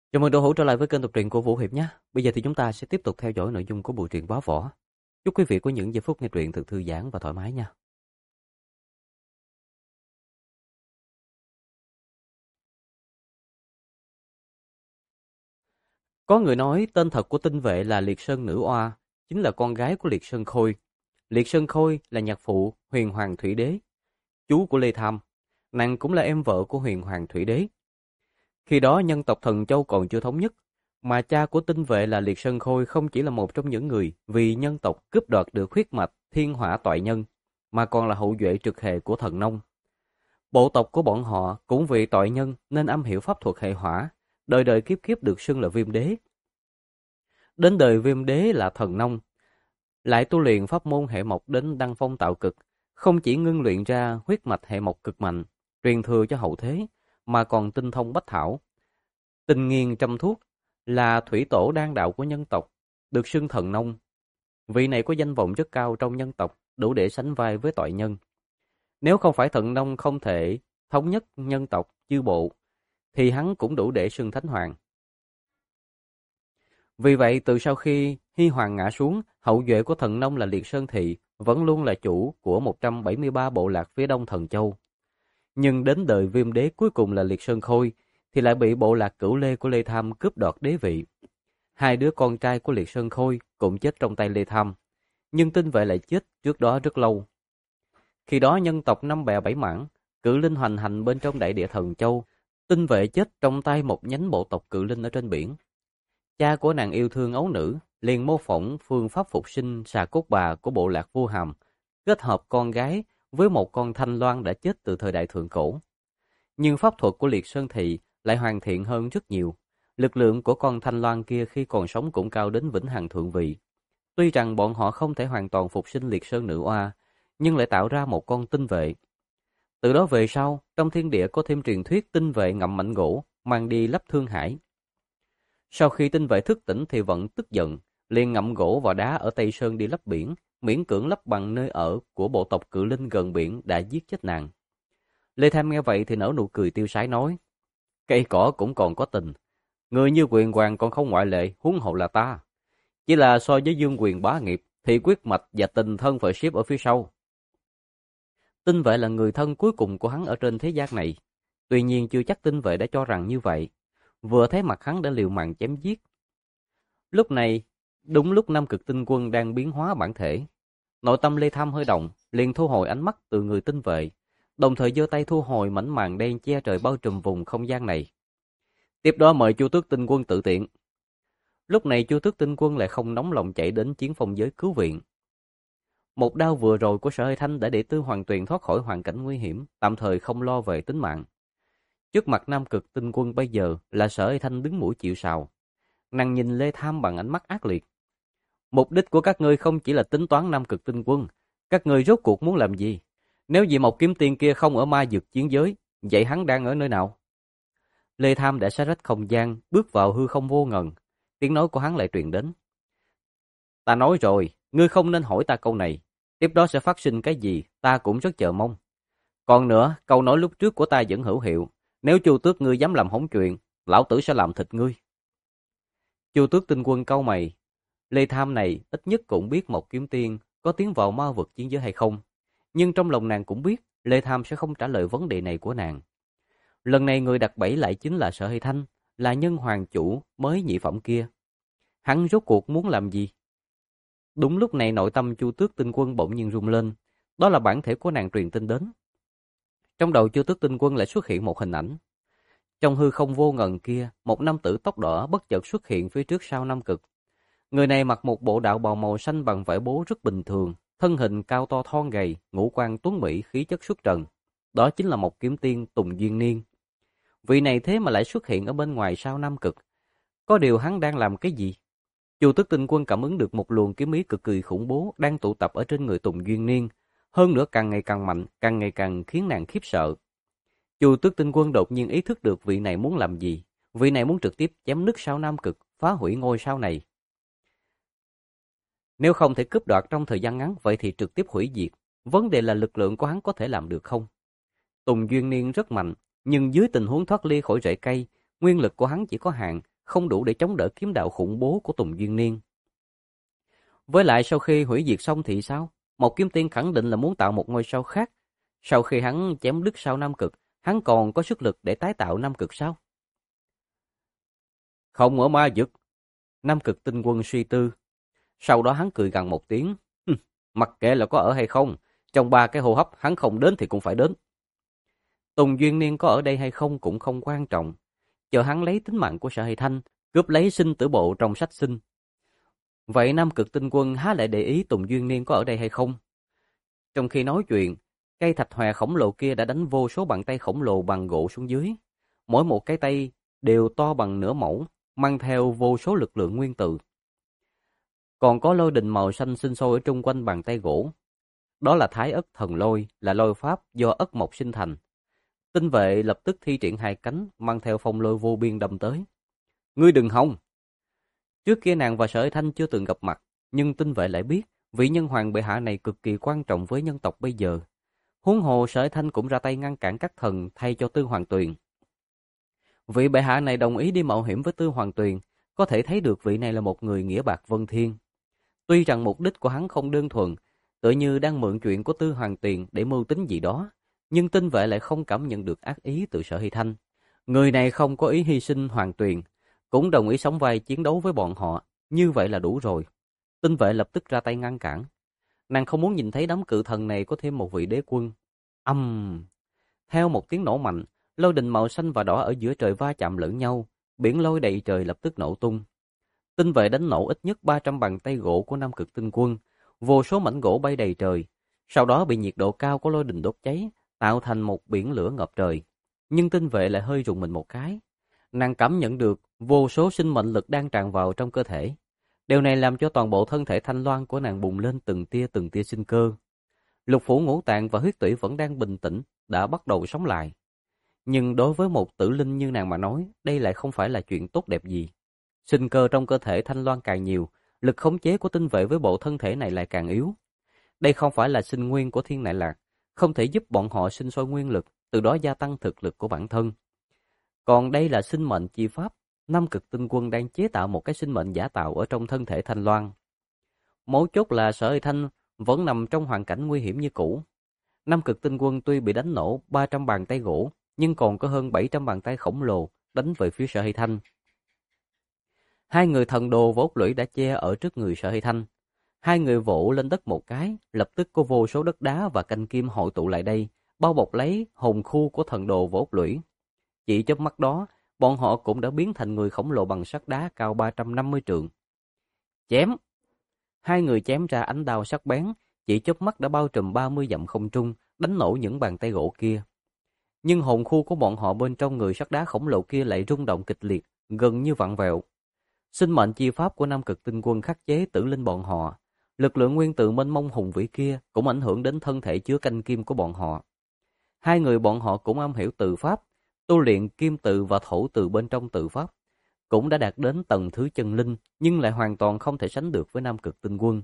Chào mừng đội hữu trở lại với kênh đọc truyện của Vũ Hiệp nhé. Bây giờ thì chúng ta sẽ tiếp tục theo dõi nội dung của bộ truyện Bá Võ. Chúc quý vị có những giây phút nghe truyện thật thư giãn và thoải mái nha. Có người nói tên thật của tinh vệ là Liệt Sơn Nữ Oa, chính là con gái của Liệt Sơn Khôi. Liệt Sơn Khôi là nhạc phụ Huyền Hoàng Thủy Đế, chú của Lê Tham. Nàng cũng là em vợ của Huyền Hoàng Thủy Đế. Khi đó nhân tộc Thần Châu còn chưa thống nhất, mà cha của tinh vệ là Liệt Sơn Khôi không chỉ là một trong những người vì nhân tộc cướp đoạt được huyết mạch thiên hỏa toại nhân, mà còn là hậu duệ trực hệ của thần nông. Bộ tộc của bọn họ cũng vì toại nhân nên am hiểu pháp thuật hệ hỏa, đời đời kiếp kiếp được xưng là Viêm Đế. Đến đời Viêm Đế là thần nông, lại tu luyện pháp môn hệ mộc đến đăng phong tạo cực, không chỉ ngưng luyện ra huyết mạch hệ mộc cực mạnh, truyền thừa cho hậu thế, mà còn tinh thông bách thảo, tinh nghiên trăm thuốc, là thủy tổ đan đạo của nhân tộc, được xưng thần nông. Vị này có danh vọng rất cao trong nhân tộc, đủ để sánh vai với toại nhân. Nếu không phải thần nông không thể thống nhất nhân tộc chư bộ, thì hắn cũng đủ để xưng thánh hoàng. Vì vậy, từ sau khi Hy Hoàng ngã xuống, hậu duệ của thần nông là Liệt Sơn Thị vẫn luôn là chủ của 173 bộ lạc phía đông Thần Châu. Nhưng đến đời Viêm Đế cuối cùng là Liệt Sơn Khôi, thì lại bị bộ lạc Cửu Lê của Lê Tham cướp đoạt đế vị. Hai đứa con trai của Liệt Sơn Khôi cũng chết trong tay Lê Tham, nhưng tinh vệ lại chết trước đó rất lâu. Khi đó nhân tộc năm bè bảy mảng, cự linh hoành hành bên trong đại địa Thần Châu, tinh vệ chết trong tay một nhánh bộ tộc cự linh ở trên biển. Cha của nàng yêu thương ấu nữ, liền mô phỏng phương pháp phục sinh xà cốt bà của bộ lạc Vu Hàm, kết hợp con gái với một con thanh loan đã chết từ thời đại thượng cổ. Nhưng pháp thuật của Liệt Sơn Thị lại hoàn thiện hơn rất nhiều. Lực lượng của con thanh loan kia khi còn sống cũng cao đến vĩnh hằng thượng vị. Tuy rằng bọn họ không thể hoàn toàn phục sinh Liệt Sơn Nữ Oa, nhưng lại tạo ra một con tinh vệ. Từ đó về sau, trong thiên địa có thêm truyền thuyết tinh vệ ngậm mảnh gỗ, mang đi lấp Thương Hải. Sau khi tinh vệ thức tỉnh thì vẫn tức giận, liền ngậm gỗ và đá ở Tây Sơn đi lấp biển, miễn cưỡng lấp bằng nơi ở của bộ tộc cự linh gần biển đã giết chết nàng. Lê Tham nghe vậy thì nở nụ cười tiêu sái nói, cây cỏ cũng còn có tình, người như Quyền Hoàng còn không ngoại lệ, huống hộ là ta. Chỉ là so với Dương Quyền bá nghiệp, thì quyết mạch và tình thân phải xếp ở phía sau. Tinh vệ là người thân cuối cùng của hắn ở trên thế gian này. Tuy nhiên chưa chắc tinh vệ đã cho rằng như vậy. Vừa thấy mặt hắn đã liều mạng chém giết. Lúc này, đúng lúc Nam Cực Tinh Quân đang biến hóa bản thể. Nội tâm Lê Tham hơi động, liền thu hồi ánh mắt từ người tinh vệ, đồng thời giơ tay thu hồi mảnh màn đen che trời bao trùm vùng không gian này. Tiếp đó mời Chu Tước Tinh Quân tự tiện. Lúc này Chu Tước Tinh Quân lại không nóng lòng chạy đến chiến phong giới cứu viện. Một đao vừa rồi của Sở Hơi Thanh đã để Tư Hoàng Tuyền thoát khỏi hoàn cảnh nguy hiểm, tạm thời không lo về tính mạng. Trước mặt Nam Cực Tinh Quân bây giờ là Sở Hơi Thanh đứng mũi chịu sào. Nàng nhìn Lê Tham bằng ánh mắt ác liệt. Mục đích của các ngươi không chỉ là tính toán Nam Cực Tinh Quân, các ngươi rốt cuộc muốn làm gì? Nếu vì một kiếm tiên kia không ở ma dược chiến giới, vậy hắn đang ở nơi nào? Lê Tham đã xé rách không gian, bước vào hư không vô ngần. Tiếng nói của hắn lại truyền đến. Ta nói rồi, ngươi không nên hỏi ta câu này. Tiếp đó sẽ phát sinh cái gì, ta cũng rất chờ mong. Còn nữa, câu nói lúc trước của ta vẫn hữu hiệu. Nếu Chu Tước ngươi dám làm hỏng chuyện, lão tử sẽ làm thịt ngươi. Chu Tước Tinh Quân cau mày. Lê Tham này ít nhất cũng biết một kiếm tiên có tiến vào ma vực chiến giới hay không. Nhưng trong lòng nàng cũng biết Lê Tham sẽ không trả lời vấn đề này của nàng. Lần này người đặt bẫy lại chính là Sở Hơi Thanh, là nhân hoàng chủ mới nhị phẩm kia. Hắn rốt cuộc muốn làm gì? Đúng lúc này nội tâm Chu Tước Tinh Quân bỗng nhiên rung lên. Đó là bản thể của nàng truyền tin đến. Trong đầu Chu Tước Tinh Quân lại xuất hiện một hình ảnh. Trong hư không vô ngần kia, một nam tử tóc đỏ bất chợt xuất hiện phía trước sau Nam Cực. Người này mặc một bộ đạo bào màu xanh bằng vải bố rất bình thường, thân hình cao to thon gầy, ngũ quan tuấn mỹ, khí chất xuất trần. Đó chính là một kiếm tiên Tùng Duyên Niên. Vị này thế mà lại xuất hiện ở bên ngoài sao Nam Cực. Có điều hắn đang làm cái gì? Chu Tước Tinh Quân cảm ứng được một luồng kiếm ý cực kỳ khủng bố đang tụ tập ở trên người Tùng Duyên Niên, hơn nữa càng ngày càng mạnh, càng ngày càng khiến nàng khiếp sợ. Chu Tước Tinh Quân đột nhiên ý thức được vị này muốn làm gì. Vị này muốn trực tiếp chém nứt sao Nam Cực, phá hủy ngôi sao này. Nếu không thể cướp đoạt trong thời gian ngắn, vậy thì trực tiếp hủy diệt. Vấn đề là lực lượng của hắn có thể làm được không? Tùng Duyên Niên rất mạnh, nhưng dưới tình huống thoát ly khỏi rễ cây, nguyên lực của hắn chỉ có hạn, không đủ để chống đỡ kiếm đạo khủng bố của Tùng Duyên Niên. Với lại sau khi hủy diệt xong thì sao? Một Kiếm Tiên khẳng định là muốn tạo một ngôi sao khác. Sau khi hắn chém đứt sao Nam Cực, hắn còn có sức lực để tái tạo Nam Cực sao? Không ở ma vực. Nam Cực Tinh Quân suy tư. Sau đó hắn cười gằn một tiếng. Mặc kệ là có ở hay không, trong 3 cái hô hấp hắn không đến thì cũng phải đến. Tùng Duyên Niên có ở đây hay không cũng không quan trọng. Chờ hắn lấy tính mạng của Sở Hay Thanh, cướp lấy sinh tử bộ trong sách sinh. Vậy Nam Cực Tinh Quân há lại để ý Tùng Duyên Niên có ở đây hay không? Trong khi nói chuyện, cây thạch hòe khổng lồ kia đã đánh vô số bàn tay khổng lồ bằng gỗ xuống dưới. Mỗi một cái tay đều to bằng nửa mẫu, mang theo vô số lực lượng nguyên tử. Còn có lôi đình màu xanh sinh sôi ở trung quanh bàn tay gỗ. Đó là Thái Ất Thần Lôi, là lôi pháp do ất mộc sinh thành. Tinh vệ lập tức thi triển 2 cánh, mang theo phong lôi vô biên đâm tới. Ngươi đừng hòng! Trước kia nàng và Sở Hay Thanh chưa từng gặp mặt, nhưng tinh vệ lại biết vị nhân hoàng bệ hạ này cực kỳ quan trọng với nhân tộc bây giờ. Huống hồ Sở Hay Thanh cũng ra tay ngăn cản các thần thay cho Tư Hoàng Tuyền. Vị bệ hạ này đồng ý đi mạo hiểm với Tư Hoàng Tuyền, có thể thấy được vị này là một người nghĩa bạc vân thiên. Tuy rằng mục đích của hắn không đơn thuần, tựa như đang mượn chuyện của Tư Hoàng Tuyền để mưu tính gì đó, nhưng tinh vệ lại không cảm nhận được ác ý từ Sở Hay Thanh. Người này không có ý hy sinh Hoàng Tuyền, cũng đồng ý sóng vai chiến đấu với bọn họ, như vậy là đủ rồi. Tinh vệ lập tức ra tay ngăn cản. Nàng không muốn nhìn thấy đám cự thần này có thêm một vị đế quân. Theo một tiếng nổ mạnh, lôi đình màu xanh và đỏ ở giữa trời va chạm lẫn nhau, biển lôi đầy trời lập tức nổ tung. Tinh vệ đánh nổ ít nhất 300 bàn tay gỗ của Nam Cực Tinh Quân, vô số mảnh gỗ bay đầy trời, sau đó bị nhiệt độ cao của lôi đình đốt cháy, tạo thành một biển lửa ngập trời. Nhưng tinh vệ lại hơi rùng mình một cái. Nàng cảm nhận được vô số sinh mệnh lực đang tràn vào trong cơ thể. Điều này làm cho toàn bộ thân thể thanh loan của nàng bùng lên từng tia sinh cơ. Lục phủ ngũ tạng và huyết tủy vẫn đang bình tĩnh, đã bắt đầu sống lại. Nhưng đối với một tử linh như nàng mà nói, đây lại không phải là chuyện tốt đẹp gì. Sinh cơ trong cơ thể thanh loan càng nhiều, lực khống chế của tinh vệ với bộ thân thể này lại càng yếu. Đây không phải là sinh nguyên của Thiên Nại Lạc, không thể giúp bọn họ sinh sôi nguyên lực, từ đó gia tăng thực lực của bản thân. Còn đây là sinh mệnh chi pháp, Nam Cực Tinh Quân đang chế tạo một cái sinh mệnh giả tạo ở trong thân thể thanh loan. Mấu chốt là Sở Hay Thanh vẫn nằm trong hoàn cảnh nguy hiểm như cũ. Nam Cực Tinh Quân tuy bị đánh nổ 300 bàn tay gỗ, nhưng còn có hơn 700 bàn tay khổng lồ đánh về phía Sở Hay Thanh. 2 người thần đồ và ốc lũy đã che ở trước người Sở Hay Thanh. 2 người vỗ lên đất một cái, lập tức có vô số đất đá và canh kim hội tụ lại đây, bao bọc lấy hồn khu của thần đồ và ốc lũy. Chỉ chớp mắt đó, bọn họ cũng đã biến thành người khổng lồ bằng sắt đá cao 350 trượng. Chém! 2 người chém ra ánh đao sắc bén, chỉ chớp mắt đã bao trùm 30 dặm không trung, đánh nổ những bàn tay gỗ kia. Nhưng hồn khu của bọn họ bên trong người sắt đá khổng lồ kia lại rung động kịch liệt, gần như vặn vẹo. Sinh mệnh chi pháp của Nam Cực Tinh Quân khắc chế tử linh bọn họ. Lực lượng nguyên tử mênh mông hùng vĩ kia cũng ảnh hưởng đến thân thể chứa canh kim của bọn họ. 2 người bọn họ cũng am hiểu tự pháp, tu luyện kim tự và thổ tự bên trong tự pháp, cũng đã đạt đến tầng thứ chân linh, nhưng lại hoàn toàn không thể sánh được với Nam Cực Tinh Quân.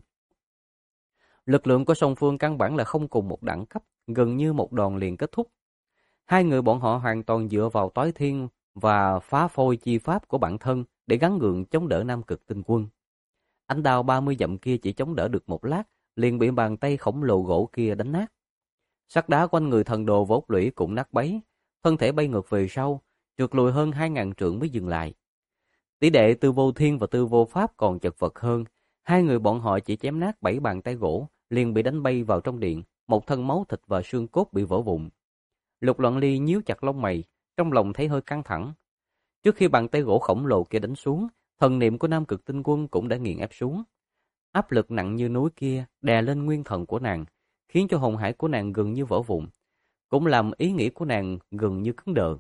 Lực lượng của song phương căn bản là không cùng một đẳng cấp, gần như một đòn liền kết thúc. 2 người bọn họ hoàn toàn dựa vào toái thiên và phá phôi chi pháp của bản thân để gắng gượng chống đỡ Nam Cực Tinh Quân. Ánh đao 30 dặm kia chỉ chống đỡ được một lát, liền bị bàn tay khổng lồ gỗ kia đánh nát. Sắt đá quanh người thần đồ vốt lũy cũng nát bấy, thân thể bay ngược về sau, trượt lùi hơn 2000 trượng mới dừng lại. Tỷ đệ Tư Vô Thiên và Tư Vô Pháp còn chật vật hơn, 2 người bọn họ chỉ chém nát 7 bàn tay gỗ, liền bị đánh bay vào trong điện, một thân máu thịt và xương cốt bị vỡ vụn. Lục Loạn Ly nhíu chặt lông mày, trong lòng thấy hơi căng thẳng. Trước khi bàn tay gỗ khổng lồ kia đánh xuống, thần niệm của Nam Cực Tinh Quân cũng đã nghiền ép xuống. Áp lực nặng như núi kia đè lên nguyên thần của nàng, khiến cho hồn hải của nàng gần như vỡ vụn, cũng làm ý nghĩ của nàng gần như cứng đờ.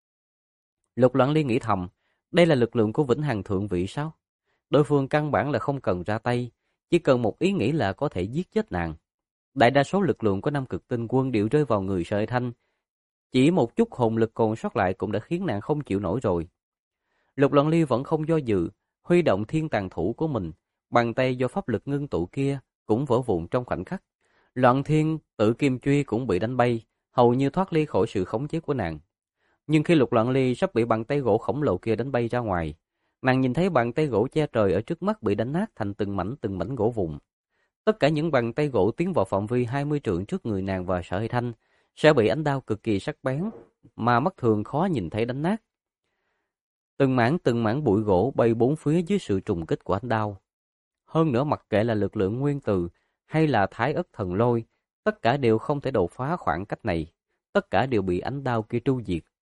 Lục Loạn Ly nghĩ thầm, đây là lực lượng của Vĩnh Hằng Thượng Vị sao? Đối phương căn bản là không cần ra tay, chỉ cần một ý nghĩ là có thể giết chết nàng. Đại đa số lực lượng của Nam Cực Tinh Quân đều rơi vào người Sở Hay Thanh. Chỉ một chút hồn lực còn sót lại cũng đã khiến nàng không chịu nổi rồi. Lục Loạn Ly vẫn không do dự, huy động thiên tàn thủ của mình, bàn tay do pháp lực ngưng tụ kia cũng vỡ vụn trong khoảnh khắc. Loạn Thiên Tự Kim Truy cũng bị đánh bay, hầu như thoát ly khỏi sự khống chế của nàng. Nhưng khi Lục Loạn Ly sắp bị bàn tay gỗ khổng lồ kia đánh bay ra ngoài, Nàng nhìn thấy bàn tay gỗ che trời ở trước mắt bị đánh nát thành từng mảnh gỗ vụn. Tất cả những bàn tay gỗ tiến vào phạm vi 20 trượng trước người nàng và Sở Hải Thanh sẽ bị ánh đao cực kỳ sắc bén mà mắt thường khó nhìn thấy đánh nát. Từng mảng bụi gỗ bay bốn phía dưới sự trùng kích của ánh đao. Hơn nữa mặc kệ là lực lượng nguyên từ hay là thái ất thần lôi, tất cả đều không thể đột phá khoảng cách này. Tất cả đều bị ánh đao kia tru diệt.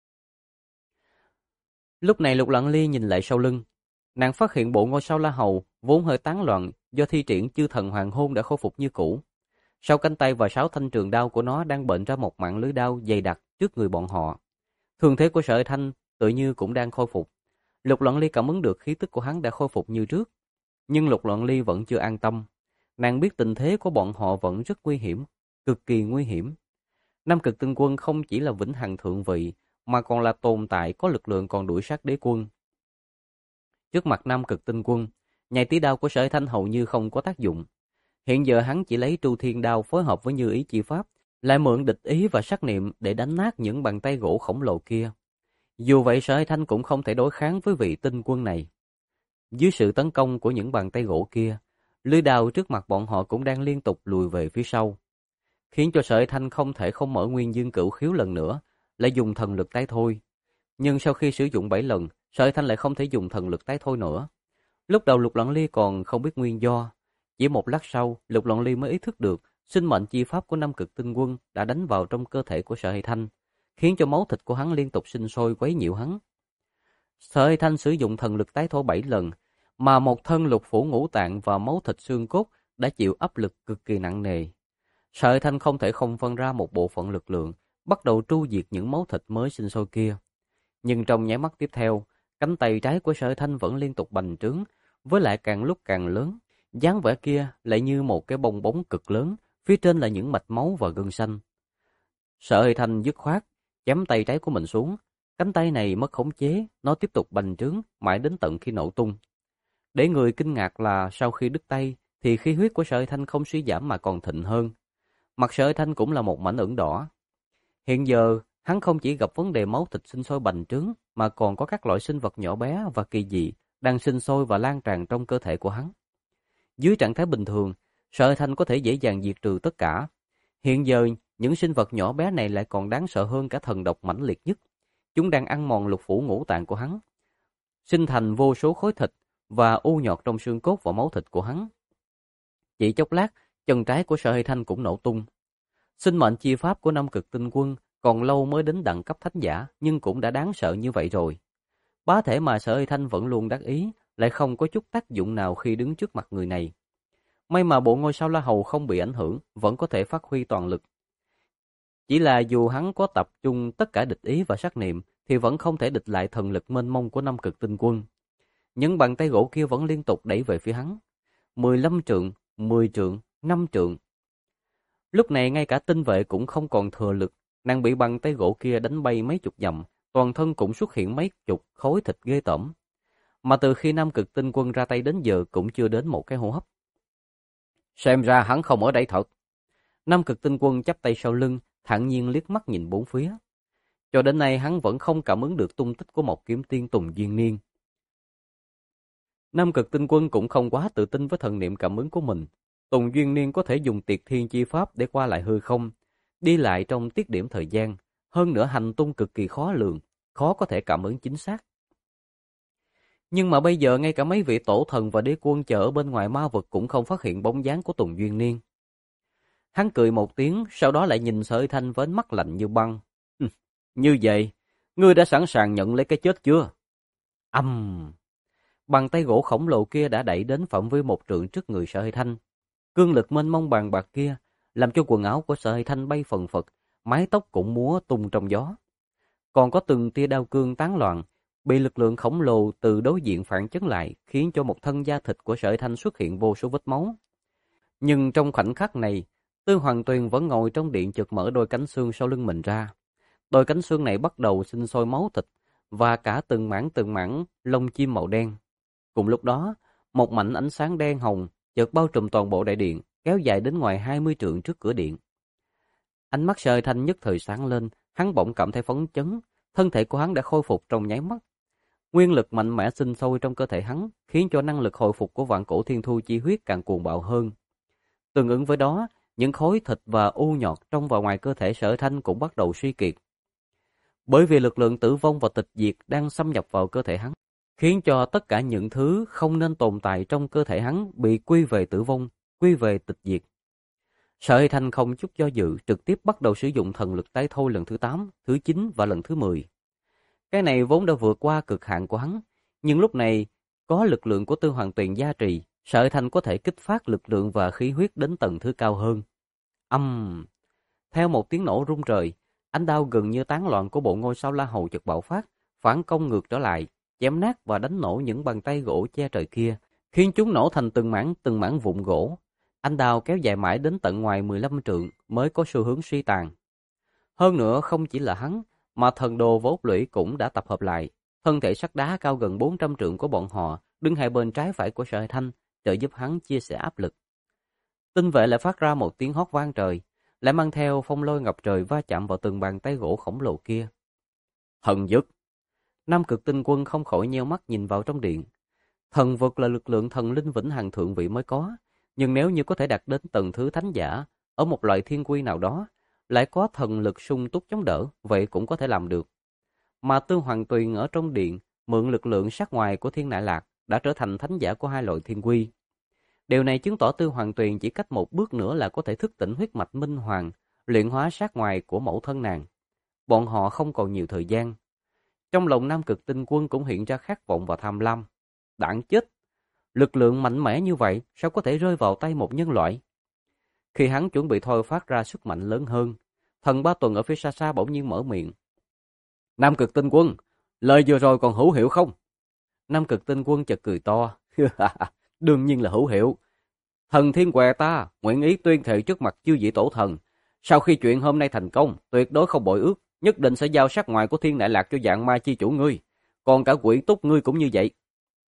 Lúc này Lục Lặng Ly nhìn lại sau lưng. Nàng phát hiện bộ ngôi sao La Hầu vốn hơi tán loạn do thi triển chư thần hoàng hôn đã khôi phục như cũ. Sau cánh tay và 6 thanh trường đao của nó đang bệnh ra một mạng lưới đao dày đặc trước người bọn họ. Thương thế của Sở Hải Thanh tự như cũng đang khôi phục. Lục Loạn Ly cảm ứng được khí tức của hắn đã khôi phục như trước. Nhưng Lục Loạn Ly vẫn chưa an tâm. Nàng biết tình thế của bọn họ vẫn rất nguy hiểm, cực kỳ nguy hiểm. Nam Cực Tinh Quân không chỉ là vĩnh hằng thượng vị, mà còn là tồn tại có lực lượng còn đuổi sát đế quân. Trước mặt Nam Cực Tinh Quân, nhai tí đao của Sở Hải Thanh hầu như không có tác dụng. Hiện giờ hắn chỉ lấy Tru Thiên Đao phối hợp với Như Ý Chi Pháp, lại mượn địch ý và sát niệm để đánh nát những bàn tay gỗ khổng lồ kia. Dù vậy Sở Hải Thanh cũng không thể đối kháng với vị tinh quân này. Dưới sự tấn công của những bàn tay gỗ kia, lưỡi đao trước mặt bọn họ cũng đang liên tục lùi về phía sau, khiến cho Sở Hải Thanh không thể không mở Nguyên Dương Cửu Khiếu lần nữa, lại dùng thần lực tái thôi. Nhưng sau khi sử dụng 7 lần, Sở Hải Thanh lại không thể dùng thần lực tái thôi nữa. Lúc đầu Lục Loạn Ly còn không biết nguyên do, chỉ một lát sau, Lục Loạn Ly mới ý thức được sinh mệnh chi pháp của Nam Cực Tinh Quân đã đánh vào trong cơ thể của Sở Hải Thanh, khiến cho máu thịt của hắn liên tục sinh sôi quấy nhiễu hắn. Sở Hải Thanh sử dụng thần lực tái thổ 7 lần, mà một thân lục phủ ngũ tạng và máu thịt xương cốt đã chịu áp lực cực kỳ nặng nề. Sở Hải Thanh không thể không phân ra một bộ phận lực lượng, bắt đầu tru diệt những máu thịt mới sinh sôi kia. Nhưng trong nháy mắt tiếp theo, cánh tay trái của Sở Hải Thanh vẫn liên tục bành trướng, với lại càng lúc càng lớn. Dáng vẻ kia lại như một cái bong bóng cực lớn, phía trên là những mạch máu và gân xanh. Sở Hải Thanh dứt khoát chém tay trái của mình xuống, cánh tay này mất khống chế, nó tiếp tục bành trướng mãi đến tận khi nổ tung. Để người kinh ngạc là sau khi đứt tay thì khí huyết của Sở Hải Thanh không suy giảm mà còn thịnh hơn. Mặt Sở Hải Thanh cũng là một mảnh ửng đỏ. Hiện giờ hắn không chỉ gặp vấn đề máu thịt sinh sôi bành trướng mà còn có các loại sinh vật nhỏ bé và kỳ dị đang sinh sôi và lan tràn trong cơ thể của hắn. Dưới trạng thái bình thường, Sở Hải Thanh có thể dễ dàng diệt trừ tất cả. Hiện giờ, những sinh vật nhỏ bé này lại còn đáng sợ hơn cả thần độc mãnh liệt nhất. Chúng đang ăn mòn lục phủ ngũ tạng của hắn, sinh thành vô số khối thịt và u nhọt trong xương cốt và máu thịt của hắn. Chỉ chốc lát, chân trái của Sở Hải Thanh cũng nổ tung. Sinh mệnh chi pháp của Nam Cực Tinh Quân còn lâu mới đến đẳng cấp thánh giả, nhưng cũng đã đáng sợ như vậy rồi. Bá thể mà Sở Hải Thanh vẫn luôn đắc ý, lại không có chút tác dụng nào khi đứng trước mặt người này. May mà bộ ngôi sao La Hầu không bị ảnh hưởng, vẫn có thể phát huy toàn lực. Chỉ là dù hắn có tập trung tất cả địch ý và sát niệm, thì vẫn không thể địch lại thần lực mênh mông của Nam Cực Tinh Quân. Những bàn tay gỗ kia vẫn liên tục đẩy về phía hắn. 15 trượng, 10 trượng, 5 trượng. Lúc này ngay cả tinh vệ cũng không còn thừa lực, nàng bị bàn tay gỗ kia đánh bay mấy chục dặm, toàn thân cũng xuất hiện mấy chục khối thịt ghê tởm. Mà từ khi Nam Cực Tinh Quân ra tay đến giờ cũng chưa đến một cái hô hấp. Xem ra hắn không ở đây thật. Nam Cực Tinh Quân chắp tay sau lưng, thản nhiên liếc mắt nhìn bốn phía. Cho đến nay hắn vẫn không cảm ứng được tung tích của một kiếm tiên Tùng Duyên Niên. Nam Cực Tinh Quân cũng không quá tự tin với thần niệm cảm ứng của mình. Tùng Duyên Niên có thể dùng Tiệt Thiên Chi Pháp để qua lại hư không, đi lại trong tiết điểm thời gian. Hơn nữa hành tung cực kỳ khó lường, khó có thể cảm ứng chính xác. Nhưng mà bây giờ ngay cả mấy vị tổ thần và đế quân chờ ở bên ngoài ma vực cũng không phát hiện bóng dáng của Tùng Duyên Niên. Hắn cười một tiếng, sau đó lại nhìn Sở Hải Thanh với ánh mắt lạnh như băng. Như vậy, ngươi đã sẵn sàng nhận lấy cái chết chưa? Bàn tay gỗ khổng lồ kia đã đẩy đến phạm vi 1 trượng trước người Sở Hải Thanh. Cương lực mênh mông bàn bạc kia làm cho quần áo của Sở Hải Thanh bay phần phật, mái tóc cũng múa tung trong gió. Còn có từng tia đao cương tán loạn, bị lực lượng khổng lồ từ đối diện phản chấn lại, khiến cho một thân da thịt của Sở Hải Thanh xuất hiện vô số vết máu. Nhưng trong khoảnh khắc này, Tư Hoàng Tuyền vẫn ngồi trong điện chợt mở đôi cánh xương sau lưng mình ra. Đôi cánh xương này bắt đầu sinh sôi máu thịt và cả từng mảng lông chim màu đen. Cùng lúc đó, một mảnh ánh sáng đen hồng chợt bao trùm toàn bộ đại điện, kéo dài đến ngoài 20 trượng trước cửa điện. Ánh mắt Sở Hải Thanh nhất thời sáng lên, hắn bỗng cảm thấy phấn chấn, thân thể của hắn đã khôi phục trong nháy mắt. Nguyên lực mạnh mẽ sinh sôi trong cơ thể hắn, khiến cho năng lực hồi phục của vạn cổ thiên thu chi huyết càng cuồng bạo hơn. Tương ứng với đó, những khối thịt và u nhọt trong và ngoài cơ thể Sở Thanh cũng bắt đầu suy kiệt. Bởi vì lực lượng tử vong và tịch diệt đang xâm nhập vào cơ thể hắn, khiến cho tất cả những thứ không nên tồn tại trong cơ thể hắn bị quy về tử vong, quy về tịch diệt. Sở Thanh không chút do dự, trực tiếp bắt đầu sử dụng thần lực tái thôi lần thứ 8, thứ 9 và lần thứ 10. Cái này vốn đã vượt qua cực hạn của hắn, nhưng lúc này có lực lượng của Tư Hoàng Tuyền gia trì, Sở Thanh có thể kích phát lực lượng và khí huyết đến tầng thứ cao hơn. Theo một tiếng nổ rung trời, ánh đao gần như tán loạn của bộ ngôi sao La Hầu chợt bạo phát, phản công ngược trở lại, chém nát và đánh nổ những bàn tay gỗ che trời kia, khiến chúng nổ thành từng mảng vụn gỗ. Ánh đao kéo dài mãi đến tận ngoài 15 trượng mới có xu hướng suy tàn. Hơn nữa không chỉ là hắn, mà thần đồ và Úc Lũy cũng đã tập hợp lại. Thân thể sắt đá cao gần 400 trượng của bọn họ đứng hai bên trái phải của Sở Thanh, trợ giúp hắn chia sẻ áp lực. Tinh vệ lại phát ra một tiếng hót vang trời, lại mang theo phong lôi ngập trời va chạm vào từng bàn tay gỗ khổng lồ kia. Thần dực! Nam Cực Tinh Quân không khỏi nheo mắt nhìn vào trong điện. Thần vực là lực lượng thần linh vĩnh hằng thượng vị mới có, nhưng nếu như có thể đạt đến tầng thứ thánh giả ở một loại thiên quy nào đó, lại có thần lực sung túc chống đỡ, vậy cũng có thể làm được. Mà Tư Hoàng Tuyền ở trong điện mượn lực lượng sát ngoài của Thiên Nại Lạc đã trở thành thánh giả của hai loại thiên quy. Điều này chứng tỏ Tư Hoàng Tuyền chỉ cách một bước nữa là có thể thức tỉnh huyết mạch minh hoàng, luyện hóa sát ngoài của mẫu thân nàng. Bọn họ không còn nhiều thời gian. Trong lòng Nam Cực Tinh Quân cũng hiện ra khát vọng và tham lam. Đáng chết! Lực lượng mạnh mẽ như vậy sao có thể rơi vào tay một nhân loại? Khi hắn chuẩn bị thôi phát ra sức mạnh lớn hơn, thần Ba Tuần ở phía xa xa bỗng nhiên mở miệng. Nam Cực Tinh Quân, lời vừa rồi còn hữu hiệu không? Nam Cực Tinh Quân chợt cười to. Đương nhiên là hữu hiệu. Thần Thiên Què ta nguyện ý tuyên thệ trước mặt chư vị tổ thần, sau khi chuyện hôm nay thành công, tuyệt đối không bội ước, nhất định sẽ giao sát ngoại của Thiên Đại Lạc cho Dạng Ma chi chủ ngươi, còn cả Quỷ Túc ngươi cũng như vậy.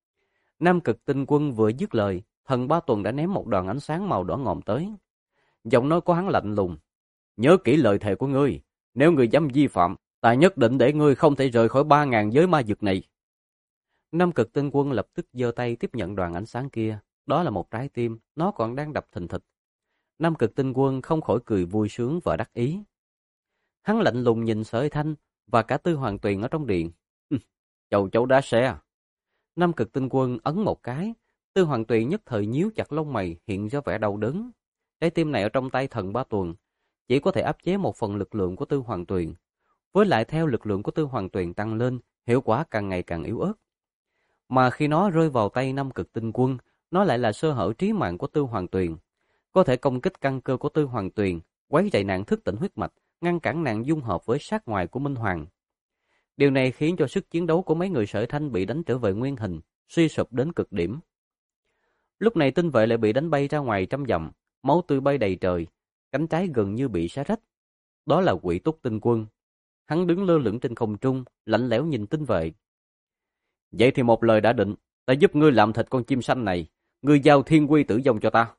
Nam Cực Tinh Quân vừa dứt lời, thần Ba Tuần đã ném một đoàn ánh sáng màu đỏ ngòm tới. Giọng nói của hắn lạnh lùng. Nhớ kỹ lời thề của ngươi, nếu ngươi dám vi phạm, ta nhất định để ngươi không thể rời khỏi 3.000 giới ma vực này. Nam Cực Tinh Quân lập tức giơ tay tiếp nhận đoàn ánh sáng kia. Đó là một trái tim, nó còn đang đập thình thịch. Nam Cực Tinh Quân không khỏi cười vui sướng và đắc ý. Hắn lạnh lùng nhìn Sở Thanh và cả Tư Hoàng Tuyền ở trong điện. Chầu cháu đá xe. Nam Cực Tinh Quân ấn một cái, Tư Hoàng Tuyền nhất thời nhíu chặt lông mày, hiện ra vẻ đau đớn. Trái tim này ở trong tay thần Ba Tuần, chỉ có thể áp chế một phần lực lượng của Tư Hoàng Tuyền. Với lại theo lực lượng của Tư Hoàng Tuyền tăng lên, hiệu quả càng ngày càng yếu ớt. Mà khi nó rơi vào tay Nam Cực Tinh Quân, nó lại là sơ hở trí mạng của Tư Hoàng Tuyền. Có thể công kích căn cơ của Tư Hoàng Tuyền, quấy rầy nạn thức tỉnh huyết mạch, ngăn cản nạn dung hợp với sát ngoài của Minh Hoàng. Điều này khiến cho sức chiến đấu của mấy người Sở Thanh bị đánh trở về nguyên hình, suy sụp đến cực điểm. Lúc này tinh vệ lại bị đánh bay ra ngoài trăm dặm, máu tươi bay đầy trời, cánh trái gần như bị xé rách. Đó là Quỷ Túc Tinh Quân. Hắn đứng lơ lửng trên không trung, lạnh lẽo nhìn tinh vệ. Vậy thì một lời đã định, ta giúp ngươi làm thịt con chim xanh này, ngươi giao thiên quy tử vong cho ta.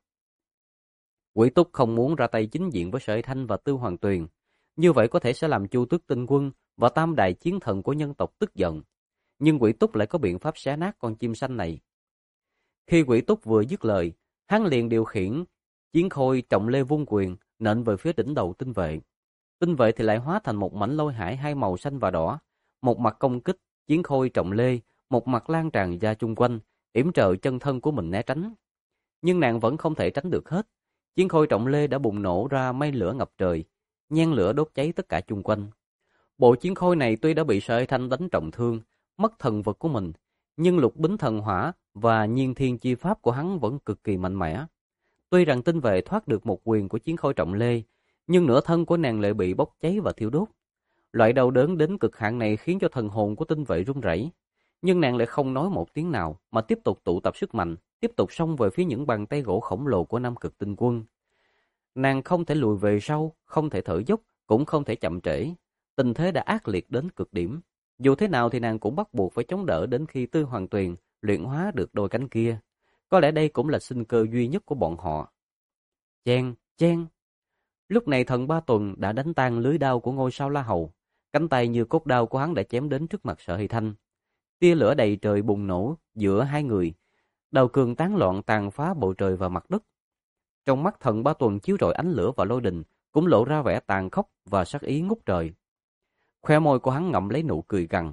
Quỷ Túc không muốn ra tay chính diện với Sở Thanh và Tư Hoàng Tuyền, như vậy có thể sẽ làm Chu Tước Tinh Quân và tam đại chiến thần của nhân tộc tức giận. Nhưng Quỷ Túc lại có biện pháp xé nát con chim xanh này. Khi Quỷ Túc vừa dứt lời, hắn liền điều khiển chiến khôi trọng lê vung quyền nện về phía đỉnh đầu tinh vệ. Tinh vệ thì lại hóa thành một mảnh lôi hải hai màu xanh và đỏ, một mặt công kích chiến khôi trọng lê, một mặt lan tràn ra chung quanh, yểm trợ chân thân của mình né tránh. Nhưng nàng vẫn không thể tránh được hết. Chiến khôi trọng lê đã bùng nổ ra mây lửa ngập trời, nhen lửa đốt cháy tất cả chung quanh. Bộ chiến khôi này tuy đã bị Sở Thanh đánh trọng thương, mất thần vật của mình, nhưng lục bính thần hỏa và nhiên thiên chi pháp của hắn vẫn cực kỳ mạnh mẽ. Tuy rằng tinh vệ thoát được một quyền của chiến khôi trọng lê, nhưng nửa thân của nàng lại bị bốc cháy và thiêu đốt. Loại đau đớn đến cực hạn này khiến cho thần hồn của tinh vệ run rẩy, nhưng nàng lại không nói một tiếng nào mà tiếp tục tụ tập sức mạnh, tiếp tục xông về phía những bàn tay gỗ khổng lồ của Nam Cực Tinh Quân. Nàng không thể lùi về sau, không thể thở dốc, cũng không thể chậm trễ. Tình thế đã ác liệt đến cực điểm. Dù thế nào thì nàng cũng bắt buộc phải chống đỡ đến khi Tư Hoàng Tuyền luyện hóa được đôi cánh kia. Có lẽ đây cũng là sinh cơ duy nhất của bọn họ. Chen, chen. Lúc này thần Ba Tuần đã đánh tan lưới đao của ngôi sao La Hầu. Cánh tay như cốt đao của hắn đã chém đến trước mặt Sở Hy Thanh. Tia lửa đầy trời bùng nổ giữa hai người, đầu cường tán loạn tàn phá bầu trời và mặt đất. Trong mắt Thần Ba Tuần chiếu rọi ánh lửa và lôi đình, cũng lộ ra vẻ tàn khốc và sát ý ngút trời. Khoe môi của hắn ngậm lấy nụ cười gằn.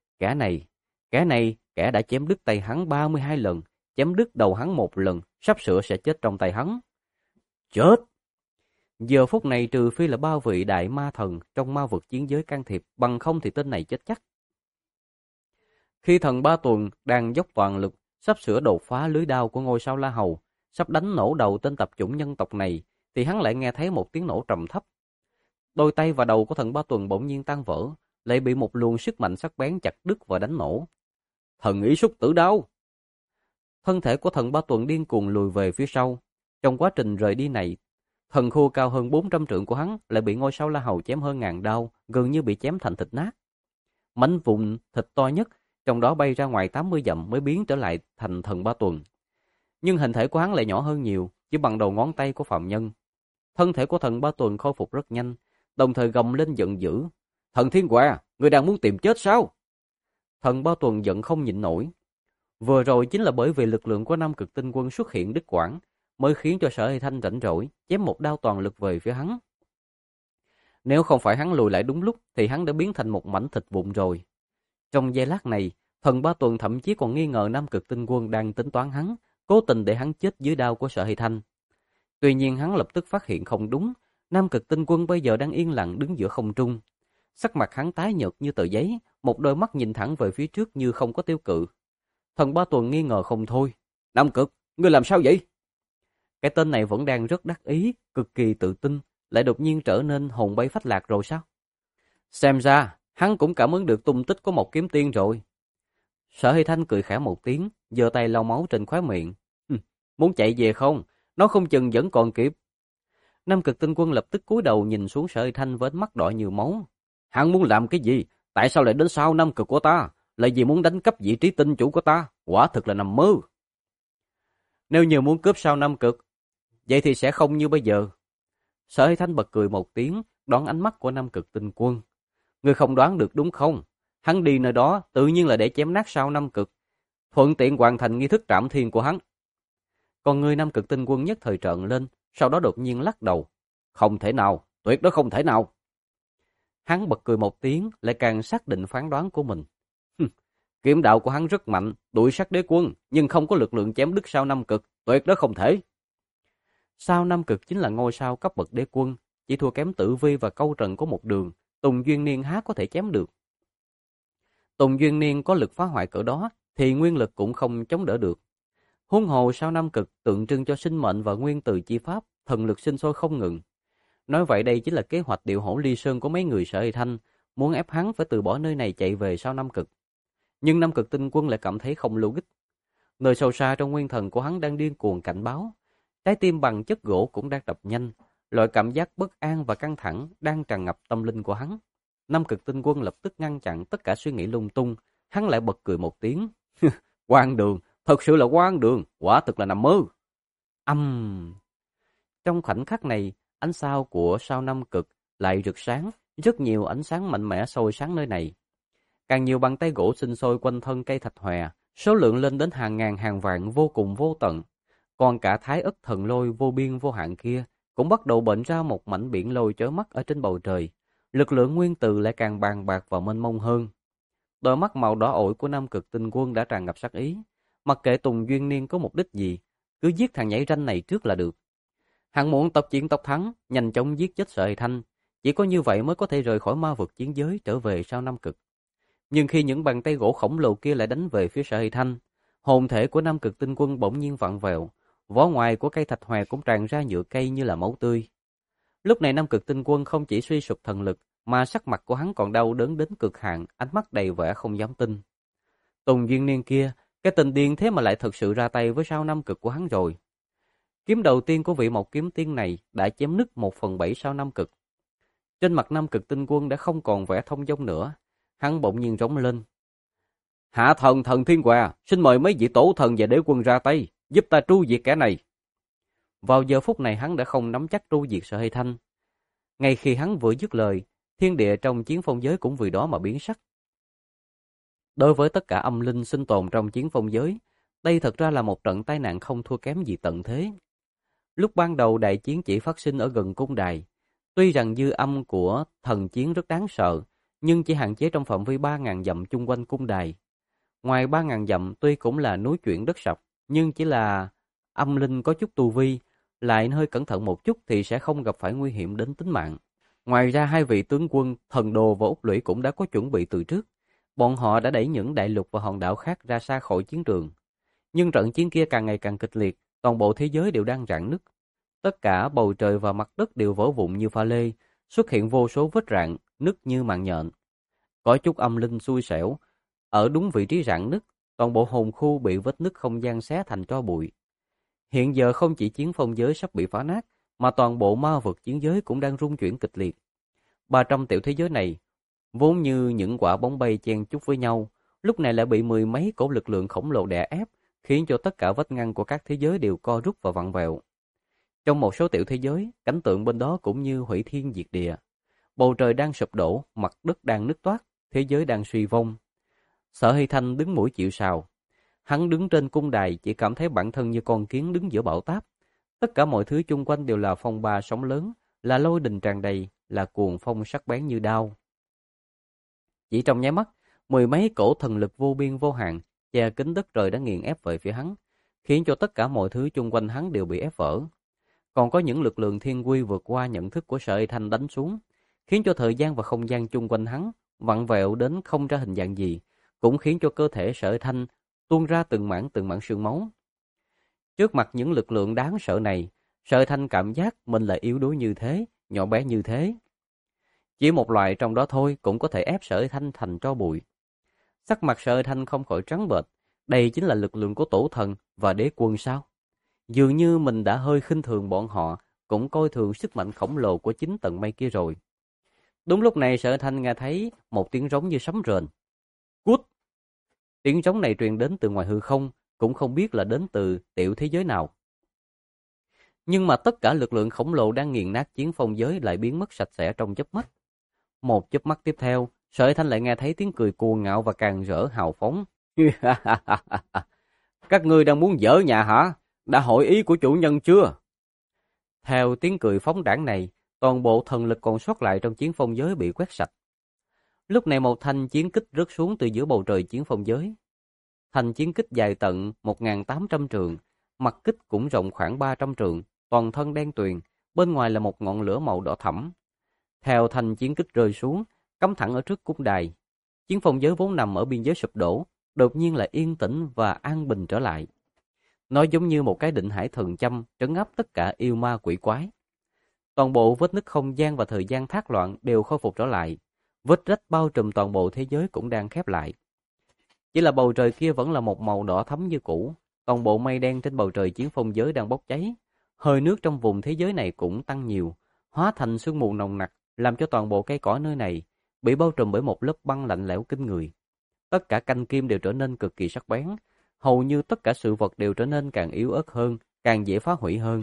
Kẻ đã chém đứt tay hắn 32 lần, chém đứt đầu hắn một lần, sắp sửa sẽ chết trong tay hắn. Chết! Giờ phút này trừ phi là ba vị đại ma thần trong ma vực chiến giới can thiệp, bằng không thì tên này chết chắc. Khi Thần Ba Tuần đang dốc toàn lực, sắp sửa đột phá lưới đao của ngôi sao La Hầu, sắp đánh nổ đầu tên tập chủng nhân tộc này, thì hắn lại nghe thấy một tiếng nổ trầm thấp. Đôi tay và đầu của Thần Ba Tuần bỗng nhiên tan vỡ, lại bị một luồng sức mạnh sắc bén chặt đứt và đánh nổ. Thần ý xúc tử đao! Thân thể của Thần Ba Tuần điên cuồng lùi về phía sau. Trong quá trình rời đi này, thần khu cao hơn 400 trượng của hắn lại bị ngôi sao La Hầu chém hơn ngàn đao, gần như bị chém thành thịt nát. Mảnh vụn thịt to nhất trong đó bay ra ngoài 80 dặm mới biến trở lại thành Thần Ba Tuần. Nhưng hình thể của hắn lại nhỏ hơn nhiều, chỉ bằng đầu ngón tay của phàm nhân. Thân thể của Thần Ba Tuần khôi phục rất nhanh, đồng thời gầm lên giận dữ. Thần Thiên Hòa, ngươi đang muốn tìm chết sao? Thần Ba Tuần giận không nhịn nổi. Vừa rồi chính là bởi vì lực lượng của Nam Cực Tinh Quân xuất hiện đứt quãng, mới khiến cho Sở Hy Thanh rảnh rỗi, chém một đao toàn lực về phía hắn. Nếu không phải hắn lùi lại đúng lúc, thì hắn đã biến thành một mảnh thịt vụn rồi. Trong giây lát này, Thần Ba Tuần thậm chí còn nghi ngờ Nam Cực Tinh Quân đang tính toán hắn, cố tình để hắn chết dưới đao của Sở Hy Thanh. Tuy nhiên hắn lập tức phát hiện không đúng, Nam Cực Tinh Quân bây giờ đang yên lặng đứng giữa không trung. Sắc mặt hắn tái nhợt như tờ giấy, một đôi mắt nhìn thẳng về phía trước như không có tiêu cự. Thần Ba Tuần nghi ngờ không thôi. Nam Cực, ngươi làm sao vậy? Cái tên này vẫn đang rất đắc ý, cực kỳ tự tin, lại đột nhiên trở nên hồn bay phách lạc rồi sao? Xem ra, hắn cũng cảm ứng được tung tích của một kiếm tiên rồi. Sở Hy Thanh cười khẽ một tiếng, giơ tay lau máu trên khóe miệng. Muốn chạy về không? Nó không chừng vẫn còn kịp. Nam Cực Tinh Quân lập tức cúi đầu nhìn xuống Sở Hy Thanh với ánh mắt đỏ như máu. Hắn muốn làm cái gì? Tại sao lại đến sau Nam Cực của ta? Là vì muốn đánh cắp vị trí tinh chủ của ta? Quả thực là nằm mơ. Nếu như muốn cướp sau Nam Cực, vậy thì sẽ không như bây giờ. Sở Hy Thanh bật cười một tiếng, đón ánh mắt của Nam Cực Tinh Quân. Ngươi không đoán được đúng không? Hắn đi nơi đó tự nhiên là để chém nát sau Nam Cực, thuận tiện hoàn thành nghi thức trảm thiên của hắn. Còn người Nam Cực Tinh Quân nhất thời trợn lên, sau đó đột nhiên lắc đầu. Không thể nào, tuyệt đối không thể nào. Hắn bật cười một tiếng, lại càng xác định phán đoán của mình. Kiếm đạo của hắn rất mạnh, đuổi sát đế quân, nhưng không có lực lượng chém đứt sao Nam Cực, tuyệt đối không thể. Sao Nam Cực chính là ngôi sao cấp bậc đế quân, chỉ thua kém Tử Vi và Câu Trần của một đường, Tùng Duyên Niên há có thể chém được. Tùng Duyên Niên có lực phá hoại cỡ đó, thì nguyên lực cũng không chống đỡ được. Huống hồ sao Nam Cực tượng trưng cho sinh mệnh và nguyên từ chi pháp, thần lực sinh sôi không ngừng. Nói vậy đây chính là kế hoạch điệu hổ ly sơn của mấy người Sở Hy Thanh, muốn ép hắn phải từ bỏ nơi này chạy về sao Nam Cực. Nhưng Nam Cực Tinh Quân lại cảm thấy không logic. Nơi sâu xa trong nguyên thần của hắn đang điên cuồng cảnh báo, trái tim bằng chất gỗ cũng đang đập nhanh, loại cảm giác bất an và căng thẳng đang tràn ngập tâm linh của hắn. Nam Cực Tinh Quân lập tức ngăn chặn tất cả suy nghĩ lung tung, hắn lại bật cười một tiếng. Quang đường, thật sự là quang đường, quả thực là nằm mơ. Trong khoảnh khắc này, ánh sao của sao Nam Cực lại rực sáng, rất nhiều ánh sáng mạnh mẽ soi sáng nơi này. Càng nhiều bàn tay gỗ sinh sôi quanh thân cây thạch hòe, số lượng lên đến hàng ngàn hàng vạn vô cùng vô tận. Còn cả Thái Ức Thần Lôi vô biên vô hạn kia cũng bắt đầu bệnh ra một mảnh biển lôi chói mắt ở trên bầu trời. Lực lượng nguyên tử lại càng bàn bạc và mênh mông hơn. Đôi mắt màu đỏ ổi của Nam Cực Tinh Quân đã tràn ngập sát ý. Mặc kệ Tùng Duyên Niên có mục đích gì, cứ giết thằng nhảy ranh này trước là được. Hắn muốn tốc chiến tốc thắng, nhanh chóng giết chết Sở Hy Thanh. Chỉ có như vậy mới có thể rời khỏi ma vực chiến giới trở về sao Nam Cực. Nhưng khi những bàn tay gỗ khổng lồ kia lại đánh về phía Sở Hy Thanh, hồn thể của Nam Cực Tinh Quân bỗng nhiên vặn vẹo, vỏ ngoài của cây thạch hòe cũng tràn ra nhựa cây như là máu tươi. Lúc này Nam Cực Tinh Quân không chỉ suy sụp thần lực, mà sắc mặt của hắn còn đau đớn đến cực hạn, ánh mắt đầy vẻ không dám tin. Tùng Duyên Niên kia, cái tên điên thế mà lại thực sự ra tay với sao Nam Cực của hắn rồi. Kiếm đầu tiên của vị Mộc Kiếm Tiên này đã chém nứt 1/7 sao Nam Cực. Trên mặt Nam Cực Tinh Quân đã không còn vẻ thông dong nữa, hắn bỗng nhiên rống lên. Hạ thần Thần Thiên Hòa, xin mời mấy vị tổ thần và đế quân ra tay, giúp ta tru diệt kẻ này. Vào giờ phút này hắn đã không nắm chắc tru diệt Sở Hy Thanh. Ngay khi hắn vừa dứt lời, thiên địa trong chiến phong giới cũng vì đó mà biến sắc. Đối với tất cả âm linh sinh tồn trong chiến phong giới, đây thật ra là một trận tai nạn không thua kém gì tận thế. Lúc ban đầu đại chiến chỉ phát sinh ở gần cung đài. Tuy rằng dư âm của thần chiến rất đáng sợ, nhưng chỉ hạn chế trong phạm vi 3.000 dặm chung quanh cung đài. Ngoài 3.000 dặm tuy cũng là núi chuyển đất sập, nhưng chỉ là âm linh có chút tu vi, lại hơi cẩn thận một chút thì sẽ không gặp phải nguy hiểm đến tính mạng. Ngoài ra hai vị tướng quân Thần Đồ và Úc Lũy cũng đã có chuẩn bị từ trước. Bọn họ đã đẩy những đại lục và hòn đảo khác ra xa khỏi chiến trường. Nhưng trận chiến kia càng ngày càng kịch liệt, toàn bộ thế giới đều đang rạn nứt. Tất cả bầu trời và mặt đất đều vỡ vụn như pha lê, xuất hiện vô số vết rạn, nứt như mạng nhện. Có chút âm linh xui xẻo, ở đúng vị trí rạn nứt, toàn bộ hồn khu bị vết nứt không gian xé thành tro bụi. Hiện giờ không chỉ chiến phong giới sắp bị phá nát, mà toàn bộ ma vực chiến giới cũng đang rung chuyển kịch liệt. 300 tiểu thế giới này, vốn như những quả bóng bay chen chúc với nhau, lúc này lại bị mười mấy cổ lực lượng khổng lồ đè ép, khiến cho tất cả vách ngăn của các thế giới đều co rút và vặn vẹo. Trong một số tiểu thế giới, cảnh tượng bên đó cũng như hủy thiên diệt địa. Bầu trời đang sụp đổ, mặt đất đang nứt toát, thế giới đang suy vong. Sở Hy Thanh đứng mũi chịu sào. Hắn đứng trên cung đài chỉ cảm thấy bản thân như con kiến đứng giữa bão táp. Tất cả mọi thứ chung quanh đều là phong ba sóng lớn, là lôi đình tràn đầy, là cuồng phong sắc bén như đao. Chỉ trong nháy mắt, mười mấy cổ thần lực vô biên vô hạn che kín đất trời đã nghiền ép về phía hắn, khiến cho tất cả mọi thứ chung quanh hắn đều bị ép vỡ. Còn có những lực lượng thiên quy vượt qua nhận thức của Sở Hy Thanh đánh xuống, khiến cho thời gian và không gian chung quanh hắn vặn vẹo đến không ra hình dạng gì, cũng khiến cho cơ thể Sở Hy Thanh tuôn ra từng mảng sương máu. Trước mặt những lực lượng đáng sợ này, Sở Hy Thanh cảm giác mình là yếu đuối như thế, nhỏ bé như thế. Chỉ một loại trong đó thôi cũng có thể ép Sở Hy Thanh thành tro bụi. Sắc mặt Sở Hy Thanh không khỏi trắng bệch, đây chính là lực lượng của tổ thần và đế quân sao? Dường như mình đã hơi khinh thường bọn họ, cũng coi thường sức mạnh khổng lồ của chính tầng mây kia rồi. Đúng lúc này Sở Hy Thanh nghe thấy một tiếng rống như sấm rền. Cút! Tiếng rống này truyền đến từ ngoài hư không, cũng không biết là đến từ tiểu thế giới nào. Nhưng mà tất cả lực lượng khổng lồ đang nghiền nát chiến phong giới lại biến mất sạch sẽ trong chớp mắt. Một chớp mắt tiếp theo, Sở Hy Thanh lại nghe thấy tiếng cười cuồng ngạo và càng rỡ hào phóng. Các ngươi đang muốn dỡ nhà hả? Đã hỏi ý của chủ nhân chưa? Theo tiếng cười phóng đãng này, toàn bộ thần lực còn sót lại trong chiến phong giới bị quét sạch. Lúc này một thanh chiến kích rớt xuống từ giữa bầu trời chiến phong giới. Thanh chiến kích dài tận 1.800 trượng, mặt kích cũng rộng khoảng 300 trượng, toàn thân đen tuyền, bên ngoài là một ngọn lửa màu đỏ thẫm. Theo thanh chiến kích rơi xuống, cắm thẳng ở trước cung đài. Chiến phong giới vốn nằm ở biên giới sụp đổ, đột nhiên lại yên tĩnh và an bình trở lại. Nó giống như một cái định hải thần châm trấn áp tất cả yêu ma quỷ quái. Toàn bộ vết nứt không gian và thời gian thác loạn đều khôi phục trở lại. Vết rách bao trùm toàn bộ thế giới cũng đang khép lại. Chỉ là bầu trời kia vẫn là một màu đỏ thẫm như cũ. Toàn bộ mây đen trên bầu trời chiến phong giới đang bốc cháy. Hơi nước trong vùng thế giới này cũng tăng nhiều, hóa thành sương mù nồng nặc, làm cho toàn bộ cây cỏ nơi này bị bao trùm bởi một lớp băng lạnh lẽo kinh người. Tất cả canh kim đều trở nên cực kỳ sắc bén, hầu như tất cả sự vật đều trở nên càng yếu ớt hơn, càng dễ phá hủy hơn.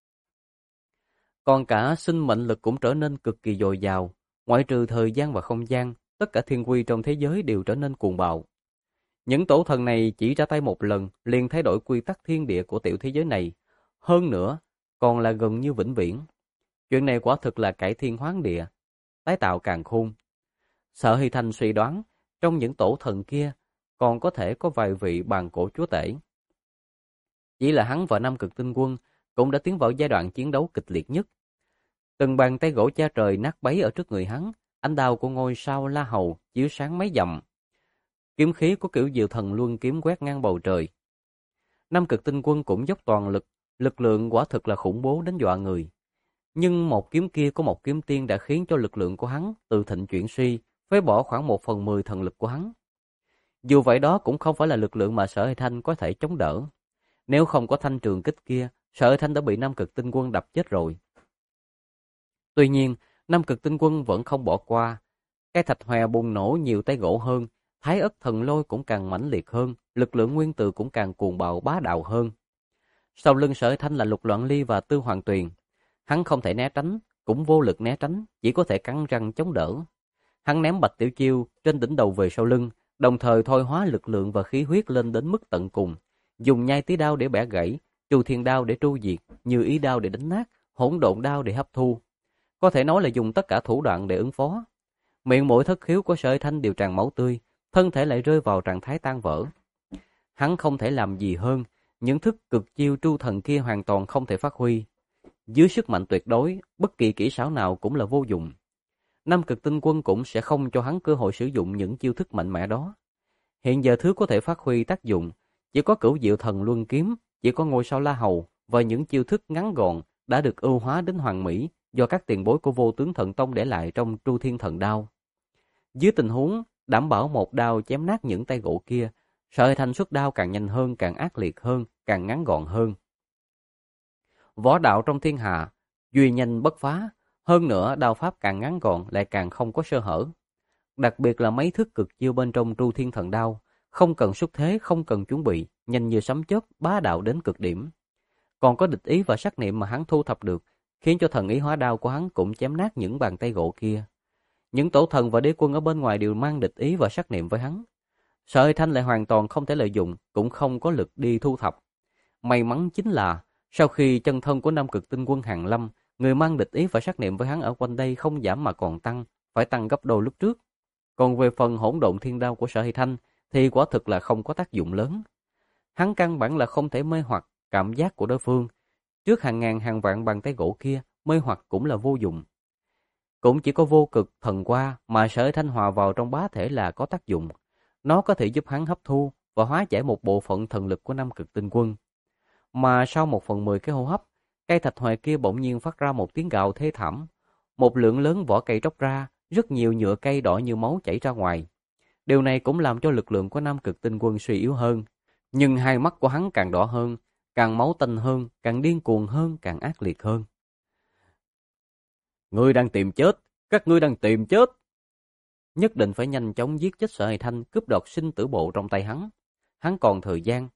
Còn cả sinh mệnh lực cũng trở nên cực kỳ dồi dào, ngoại trừ thời gian và không gian, tất cả thiên quy trong thế giới đều trở nên cuồng bạo. Những tổ thần này chỉ ra tay một lần liền thay đổi quy tắc thiên địa của tiểu thế giới này, hơn nữa còn là gần như vĩnh viễn. Chuyện này quả thực là cải thiên hoán địa, tái tạo càn khôn. Sở Hy Thanh suy đoán, trong những tổ thần kia còn có thể có vài vị bàn cổ chúa tể. Chỉ là hắn và Nam Cực Tinh Quân cũng đã tiến vào giai đoạn chiến đấu kịch liệt nhất. Từng bàn tay gỗ cha trời nát bấy ở trước người hắn, ánh đao của ngôi sao La Hầu chiếu sáng mấy dặm. Kiếm khí của Cửu Diệu Thần Luân kiếm quét ngang bầu trời. Nam Cực Tinh Quân cũng dốc toàn lực, lực lượng quả thực là khủng bố đến dọa người. Nhưng một kiếm kia của một kiếm tiên đã khiến cho lực lượng của hắn từ thịnh chuyển suy, phế bỏ khoảng 1/10 thần lực của hắn. Dù vậy đó cũng không phải là lực lượng mà Sở Hy Thanh có thể chống đỡ. Nếu không có thanh trường kích kia, Sở Hy Thanh đã bị Nam Cực Tinh Quân đập chết rồi. Tuy nhiên, Nam Cực Tinh Quân vẫn không bỏ qua. Cái thạch hòe bùng nổ nhiều tay gỗ hơn, Thái Ất Thần Lôi cũng càng mãnh liệt hơn, lực lượng nguyên tử cũng càng cuồng bạo bá đạo hơn. Sau lưng Sở Hy Thanh là Lục Loạn Ly và Tư Hoàng Tuyền. Hắn không thể né tránh, cũng vô lực né tránh, chỉ có thể cắn răng chống đỡ. Hắn ném Bạch Tiểu Chiêu trên đỉnh đầu về sau lưng, đồng thời thôi hóa lực lượng và khí huyết lên đến mức tận cùng, dùng nhai tí đao để bẻ gãy, Chu Thiên đao để tru diệt, Như Ý đao để đánh nát, Hỗn Độn đao để hấp thu. Có thể nói là dùng tất cả thủ đoạn để ứng phó. Miệng mũi thất khiếu của Sở Thanh đều tràn máu tươi, thân thể lại rơi vào trạng thái tan vỡ. Hắn không thể làm gì hơn, những thức cực chiêu tru thần kia hoàn toàn không thể phát huy. Dưới sức mạnh tuyệt đối, bất kỳ kỹ xảo nào cũng là vô dụng. Nam Cực Tinh Quân cũng sẽ không cho hắn cơ hội sử dụng những chiêu thức mạnh mẽ đó. Hiện giờ thứ có thể phát huy tác dụng chỉ có Cửu Diệu Thần Luân Kiếm, chỉ có Ngôi Sao La Hầu và những chiêu thức ngắn gọn đã được ưu hóa đến hoàn mỹ do các tiền bối của Vô Tướng Thần Tông để lại trong Tru Thiên Thần Đao. Dưới tình huống đảm bảo một đao chém nát những tay gỗ kia, Sở Thanh xuất đao càng nhanh hơn, càng ác liệt hơn, càng ngắn gọn hơn. Võ đạo trong thiên hạ, duy nhanh bất phá, hơn nữa đao pháp càng ngắn gọn lại càng không có sơ hở. Đặc biệt là mấy thức cực chiêu bên trong Tru Thiên Thần Đao, không cần xuất thế, không cần chuẩn bị, nhanh như sấm chớp, bá đạo đến cực điểm. Còn có địch ý và sắc niệm mà hắn thu thập được, khiến cho thần ý hóa đao của hắn cũng chém nát những bàn tay gỗ kia. Những tổ thần và đế quân ở bên ngoài đều mang địch ý và sắc niệm với hắn. Sở Thanh lại hoàn toàn không thể lợi dụng, cũng không có lực đi thu thập. May mắn chính là, sau khi chân thân của Nam Cực Tinh Quân hàng lâm, người mang địch ý và sắc niệm với hắn ở quanh đây không giảm mà còn tăng, phải tăng gấp đôi lúc trước. Còn về phần Hỗn Độn Thiên Đao của Sở Thanh thì quả thực là không có tác dụng lớn. Hắn căn bản là không thể mê hoặc cảm giác của đối phương. Trước hàng ngàn hàng vạn bàn tay gỗ kia, mê hoặc cũng là vô dụng. Cũng chỉ có vô cực thần qua mà Sở Thanh hòa vào trong bá thể là có tác dụng. Nó có thể giúp hắn hấp thu và hóa giải một bộ phận thần lực của Nam Cực Tinh Quân. Mà sau 1/10 cái hô hấp, cây thạch hoài kia bỗng nhiên phát ra một tiếng gào thê thảm. Một lượng lớn vỏ cây tróc ra, rất nhiều nhựa cây đỏ như máu chảy ra ngoài. Điều này cũng làm cho lực lượng của Nam Cực Tinh Quân suy yếu hơn. Nhưng hai mắt của hắn càng đỏ hơn, càng máu tanh hơn, càng điên cuồng hơn, càng ác liệt hơn. Ngươi đang tìm chết, các ngươi đang tìm chết. Nhất định phải nhanh chóng giết chết Sở Thanh, cướp đoạt sinh tử bộ trong tay hắn. Hắn còn thời gian.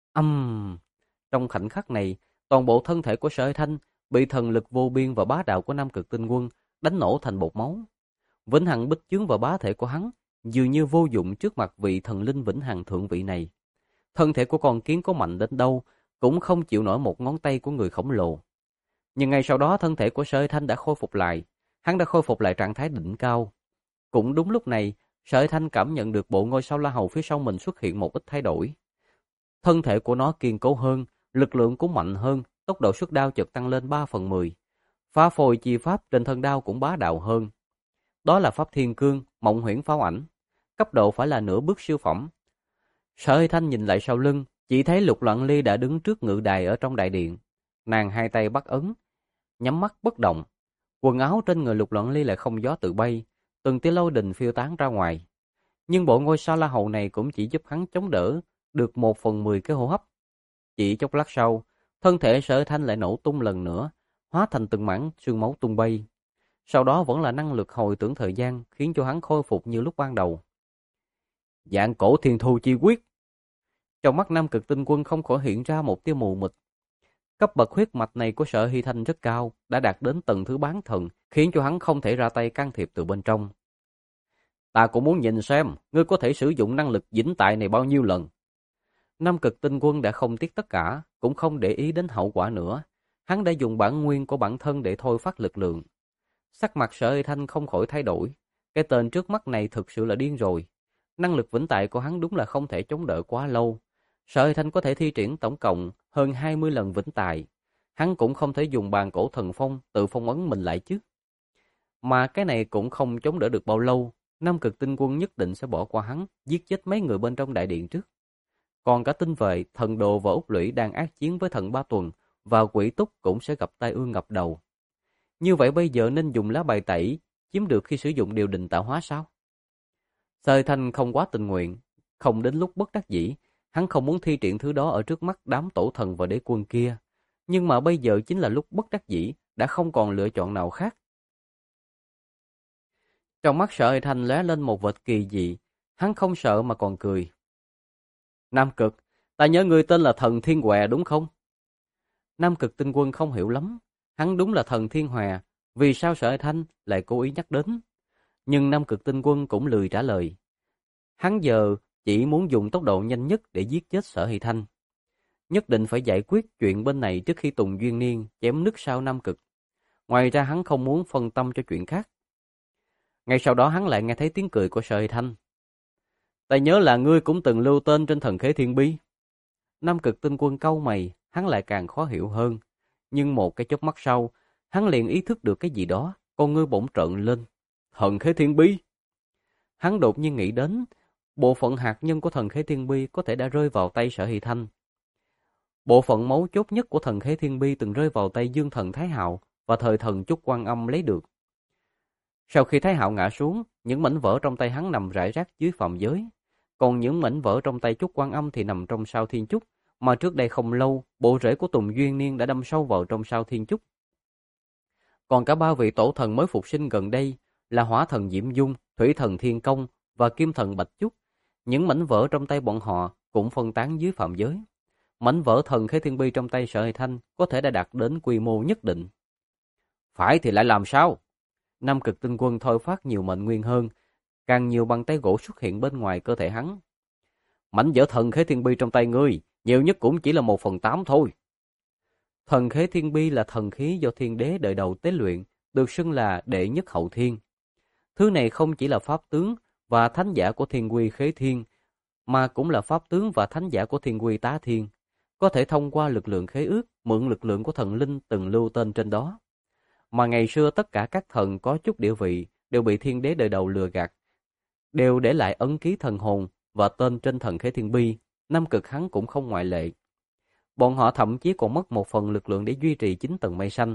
Trong khoảnh khắc này, toàn bộ thân thể của Sở Thanh bị thần lực vô biên và bá đạo của Nam Cực Tinh Quân đánh nổ thành bột máu. Vĩnh hằng bích chướng và bá thể của hắn dường như vô dụng trước mặt vị thần linh vĩnh hằng thượng vị này. Thân thể của con kiến có mạnh đến đâu cũng không chịu nổi một ngón tay của người khổng lồ. Nhưng ngay sau đó thân thể của Sở Thanh đã khôi phục lại, hắn đã khôi phục lại trạng thái đỉnh cao. Cũng đúng lúc này, Sở Thanh cảm nhận được bộ ngôi sao La Hầu phía sau mình xuất hiện một ít thay đổi. Thân thể của nó kiên cố hơn, lực lượng cũng mạnh hơn, tốc độ xuất đao chợt tăng lên 3/10. Phá phôi chi pháp trên thân đao cũng bá đạo hơn. Đó là pháp thiên cương, mộng huyễn pháo ảnh, cấp độ phải là nửa bước siêu phẩm. Sở Thanh nhìn lại sau lưng, chỉ thấy Lục Loạn Ly đã đứng trước ngự đài ở trong đại điện. Nàng hai tay bắt ấn, nhắm mắt bất động. Quần áo trên người Lục Loạn Ly lại không gió tự bay, từng tia lôi đình phiêu tán ra ngoài. Nhưng bộ ngôi sao La Hầu này cũng chỉ giúp hắn chống đỡ được 1/10 cái hô hấp. Chỉ chốc lát sau, thân thể Sở Thanh lại nổ tung lần nữa, hóa thành từng mảng xương máu tung bay. Sau đó vẫn là năng lực hồi tưởng thời gian, khiến cho hắn khôi phục như lúc ban đầu. Dạng cổ thiên thu chi quyết. Trong mắt Nam Cực Tinh Quân không khỏi hiện ra một tia mù mịt. Cấp bậc huyết mạch này của Sở Hy Thanh rất cao, đã đạt đến tầng thứ bán thần, khiến cho hắn không thể ra tay can thiệp từ bên trong. Ta cũng muốn nhìn xem, ngươi có thể sử dụng năng lực vĩnh tại này bao nhiêu lần. Nam Cực Tinh Quân đã không tiếc tất cả, cũng không để ý đến hậu quả nữa. Hắn đã dùng bản nguyên của bản thân để thôi phát lực lượng. Sắc mặt Sở Hy Thanh không khỏi thay đổi. Cái tên trước mắt này thực sự là điên rồi. Năng lực vĩnh tại của hắn đúng là không thể chống đỡ quá lâu. Sở Hy Thanh có thể thi triển tổng cộng hơn 20 lần vĩnh tại. Hắn cũng không thể dùng bàn cổ thần phong tự phong ấn mình lại chứ. Mà cái này cũng không chống đỡ được bao lâu. Nam Cực Tinh Quân nhất định sẽ bỏ qua hắn, giết chết mấy người bên trong đại điện trước. Còn cả tinh vệ, thần đồ và Úc Lũy đang ác chiến với thần Ba Tuần và Quỷ Túc cũng sẽ gặp tai ương ngập đầu. Như vậy bây giờ nên dùng lá bài tẩy chiếm được khi sử dụng điều định tạo hóa sao? Sở Thanh không quá tình nguyện, không đến lúc bất đắc dĩ, hắn không muốn thi triển thứ đó ở trước mắt đám tổ thần và đế quân kia. Nhưng mà bây giờ chính là lúc bất đắc dĩ, đã không còn lựa chọn nào khác. Trong mắt Sở Thanh lóe lên một vệt kỳ dị, hắn không sợ mà còn cười. Nam Cực, ta nhớ người tên là Thần Thiên Hòe đúng không? Nam Cực Tinh Quân không hiểu lắm, hắn đúng là Thần Thiên Hòe, vì sao Sở Thanh lại cố ý nhắc đến? Nhưng Nam Cực Tinh Quân cũng lười trả lời. Hắn giờ chỉ muốn dùng tốc độ nhanh nhất để giết chết Sở Hy Thanh. Nhất định phải giải quyết chuyện bên này trước khi Tùng Duyên Niên chém nứt sao Nam Cực. Ngoài ra hắn không muốn phân tâm cho chuyện khác. Ngay sau đó hắn lại nghe thấy tiếng cười của Sở Hy Thanh. Ta nhớ là ngươi cũng từng lưu tên trên thần khế thiên bi. Nam Cực Tinh Quân cau mày, hắn lại càng khó hiểu hơn. Nhưng một cái chớp mắt sau, hắn liền ý thức được cái gì đó, con ngươi bỗng trợn lên. Thần khế thiên bi! Hắn đột nhiên nghĩ đến, bộ phận hạt nhân của thần khế thiên bi có thể đã rơi vào tay Sở Hy Thanh. Bộ phận mấu chốt nhất của thần khế thiên bi từng rơi vào tay Dương Thần Thái Hạo và thời thần Chúc Quan Âm lấy được. Sau khi Thái Hạo ngã xuống, những mảnh vỡ trong tay hắn nằm rải rác dưới phàm giới. Còn những mảnh vỡ trong tay Chúc Quan Âm thì nằm trong sao Thiên Chúc, mà trước đây không lâu, bộ rễ của Tùng Duyên Niên đã đâm sâu vào trong sao Thiên Chúc. Còn cả ba vị tổ thần mới phục sinh gần đây là Hỏa Thần Diễm Dung, Thủy Thần Thiên Công và Kim Thần Bạch Chúc. Những mảnh vỡ trong tay bọn họ cũng phân tán dưới phạm giới. Mảnh vỡ thần khế thiên bi trong tay Sở Hy Thanh có thể đã đạt đến quy mô nhất định. Phải thì lại làm sao? Nam Cực Tinh Quân thôi phát nhiều mệnh nguyên hơn, càng nhiều bàn tay gỗ xuất hiện bên ngoài cơ thể hắn. Mảnh vỡ thần khế thiên bi trong tay ngươi, nhiều nhất cũng chỉ là 1/8 thôi. Thần khế thiên bi là thần khí do thiên đế đời đầu tế luyện, được xưng là đệ nhất hậu thiên. Thứ này không chỉ là pháp tướng và thánh giả của thiên quy khế thiên, mà cũng là pháp tướng và thánh giả của thiên quy tá thiên. Có thể thông qua lực lượng khế ước, mượn lực lượng của thần linh từng lưu tên trên đó. Mà ngày xưa tất cả các thần có chút địa vị đều bị thiên đế đời đầu lừa gạt, đều để lại ấn ký thần hồn và tên trên thần khế thiên bi. Nam Cực hắn cũng không ngoại lệ. Bọn họ thậm chí còn mất một phần lực lượng để duy trì 9 tầng mây xanh.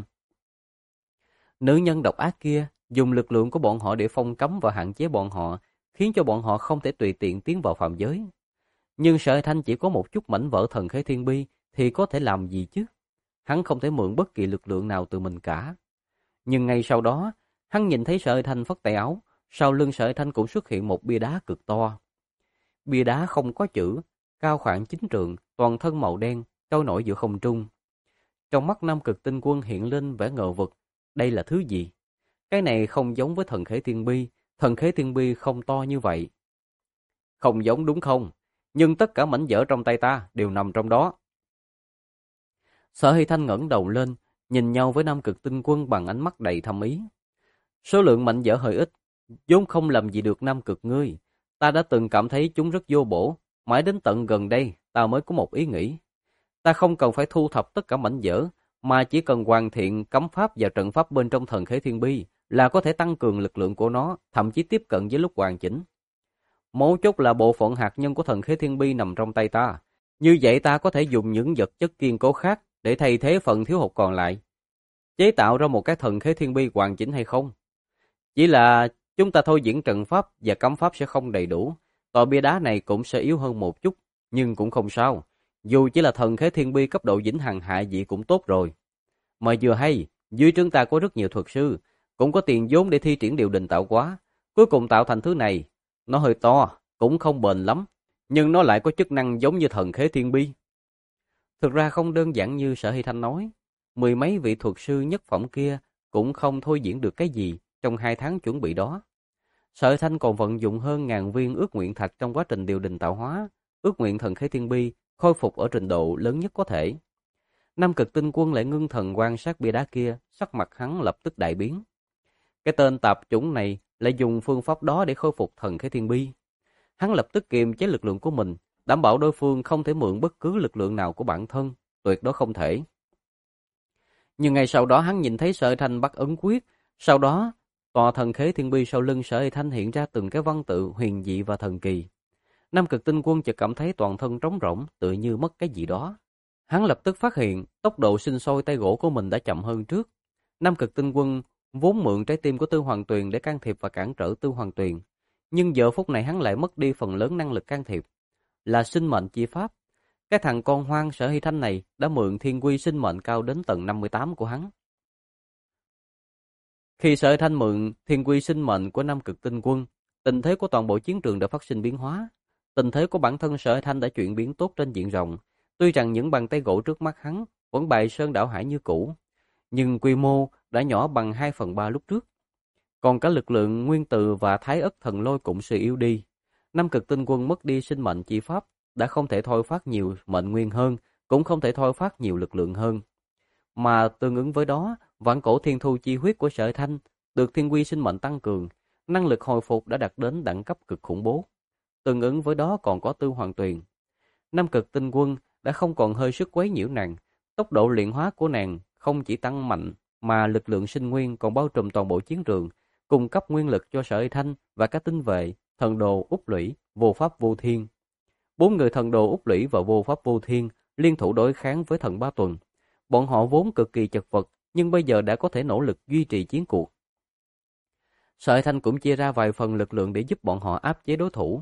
Nữ nhân độc ác kia dùng lực lượng của bọn họ để phong cấm và hạn chế bọn họ, khiến cho bọn họ không thể tùy tiện tiến vào phạm giới. Nhưng Sở Hy Thanh chỉ có một chút mảnh vỡ thần khế thiên bi thì có thể làm gì chứ? Hắn không thể mượn bất kỳ lực lượng nào từ mình cả. Nhưng ngay sau đó, hắn nhìn thấy Sở Hy Thanh phất tay áo, sau lưng Sở Hy Thanh cũng xuất hiện một bia đá cực to. Bia đá không có chữ, cao khoảng 9 trượng, toàn thân màu đen, trôi nổi giữa không trung. Trong mắt Nam Cực Tinh Quân hiện lên vẻ ngờ vực, đây là thứ gì? Cái này không giống với thần khế thiên bi, thần khế thiên bi không to như vậy. Không giống đúng không? Nhưng tất cả mảnh vỡ trong tay ta đều nằm trong đó. Sở Hy Thanh ngẩng đầu lên, nhìn nhau với Nam Cực Tinh Quân bằng ánh mắt đầy thâm ý. Số lượng mảnh vỡ hơi ít, vốn không làm gì được Nam Cực ngươi. Ta đã từng cảm thấy chúng rất vô bổ, mãi đến tận gần đây ta mới có một ý nghĩ. Ta không cần phải thu thập tất cả mảnh vỡ, mà chỉ cần hoàn thiện cấm pháp và trận pháp bên trong thần khế thiên bi là có thể tăng cường lực lượng của nó, thậm chí tiếp cận với lúc hoàn chỉnh. Mấu chốt là bộ phận hạt nhân của thần khế thiên bi nằm trong tay ta. Như vậy ta có thể dùng những vật chất kiên cố khác để thay thế phần thiếu hụt còn lại, chế tạo ra một cái thần khế thiên bi hoàn chỉnh hay không. Chỉ là chúng ta thôi diễn trận pháp và cấm pháp sẽ không đầy đủ, tòa bia đá này cũng sẽ yếu hơn một chút, nhưng cũng không sao. Dù chỉ là thần khế thiên bi cấp độ vĩnh hằng hạ dị cũng tốt rồi. Mà vừa hay, dưới trướng ta có rất nhiều thuật sư, cũng có tiền vốn để thi triển điều đình tạo hóa. Cuối cùng tạo thành thứ này, nó hơi to, cũng không bền lắm, nhưng nó lại có chức năng giống như thần khế thiên bi. Thực ra không đơn giản như Sở Hy Thanh nói, mười mấy vị thuật sư nhất phẩm kia cũng không thôi diễn được cái gì trong 2 tháng chuẩn bị đó. Sở Hy Thanh còn vận dụng hơn 1000 viên ước nguyện thạch trong quá trình điều đình tạo hóa, ước nguyện thần khế thiên bi khôi phục ở trình độ lớn nhất có thể. Nam Cực Tinh Quân lại ngưng thần quan sát bia đá kia, sắc mặt hắn lập tức đại biến. Cái tên tạp chủng này lại dùng phương pháp đó để khôi phục thần khế thiên bi. Hắn lập tức kiềm chế lực lượng của mình, đảm bảo đối phương không thể mượn bất cứ lực lượng nào của bản thân, tuyệt đối không thể. Nhưng ngay sau đó hắn nhìn thấy Sở Hy Thanh bắt ấn quyết, sau đó tòa thần khế thiên bi sau lưng Sở Hy Thanh hiện ra từng cái văn tự huyền dị và thần kỳ. Nam Cực Tinh Quân chợt cảm thấy toàn thân trống rỗng, tựa như mất cái gì đó. Hắn lập tức phát hiện tốc độ sinh sôi tay gỗ của mình đã chậm hơn trước. Nam Cực Tinh Quân vốn mượn trái tim của Tư Hoàng Tuyền để can thiệp và cản trở Tư Hoàng Tuyền, nhưng giờ phút này hắn lại mất đi phần lớn năng lực can thiệp, là sinh mệnh chi pháp. Cái thằng con hoang Sở Hy Thanh này đã mượn thiên quy sinh mệnh cao đến tầng 58 của hắn. Khi Sở Hy Thanh mượn thiên quy sinh mệnh của Nam Cực Tinh Quân, tình thế của toàn bộ chiến trường đã phát sinh biến hóa. Tình thế của bản thân Sở Hy Thanh đã chuyển biến tốt trên diện rộng. Tuy rằng những bàn tay gỗ trước mắt hắn vẫn bài sơn đảo hải như cũ, nhưng quy mô đã nhỏ bằng 2/3 lúc trước. Còn cả lực lượng nguyên tử và thái ất thần lôi cũng suy yếu đi. Nam Cực Tinh Quân mất đi sinh mệnh chi pháp, đã không thể thôi phát nhiều mệnh nguyên hơn, cũng không thể thôi phát nhiều lực lượng hơn. Mà tương ứng với đó, vạn cổ thiên thu chi huyết của Sở Thanh được thiên quy sinh mệnh tăng cường, năng lực hồi phục đã đạt đến đẳng cấp cực khủng bố. Tương ứng với đó còn có Tư Hoàng Tuyền. Nam Cực Tinh Quân đã không còn hơi sức quấy nhiễu nàng, tốc độ luyện hóa của nàng không chỉ tăng mạnh mà lực lượng sinh nguyên còn bao trùm toàn bộ chiến trường, cung cấp nguyên lực cho Sở Thanh và các tinh vệ, thần đồ Úc Lũy, vô pháp vô thiên. 4 người thần đồ Úc Lũy và vô pháp vô thiên liên thủ đối kháng với thần Ba Tuần. Bọn họ vốn cực kỳ chật vật, nhưng bây giờ đã có thể nỗ lực duy trì chiến cuộc. Sở Thanh cũng chia ra vài phần lực lượng để giúp bọn họ áp chế đối thủ.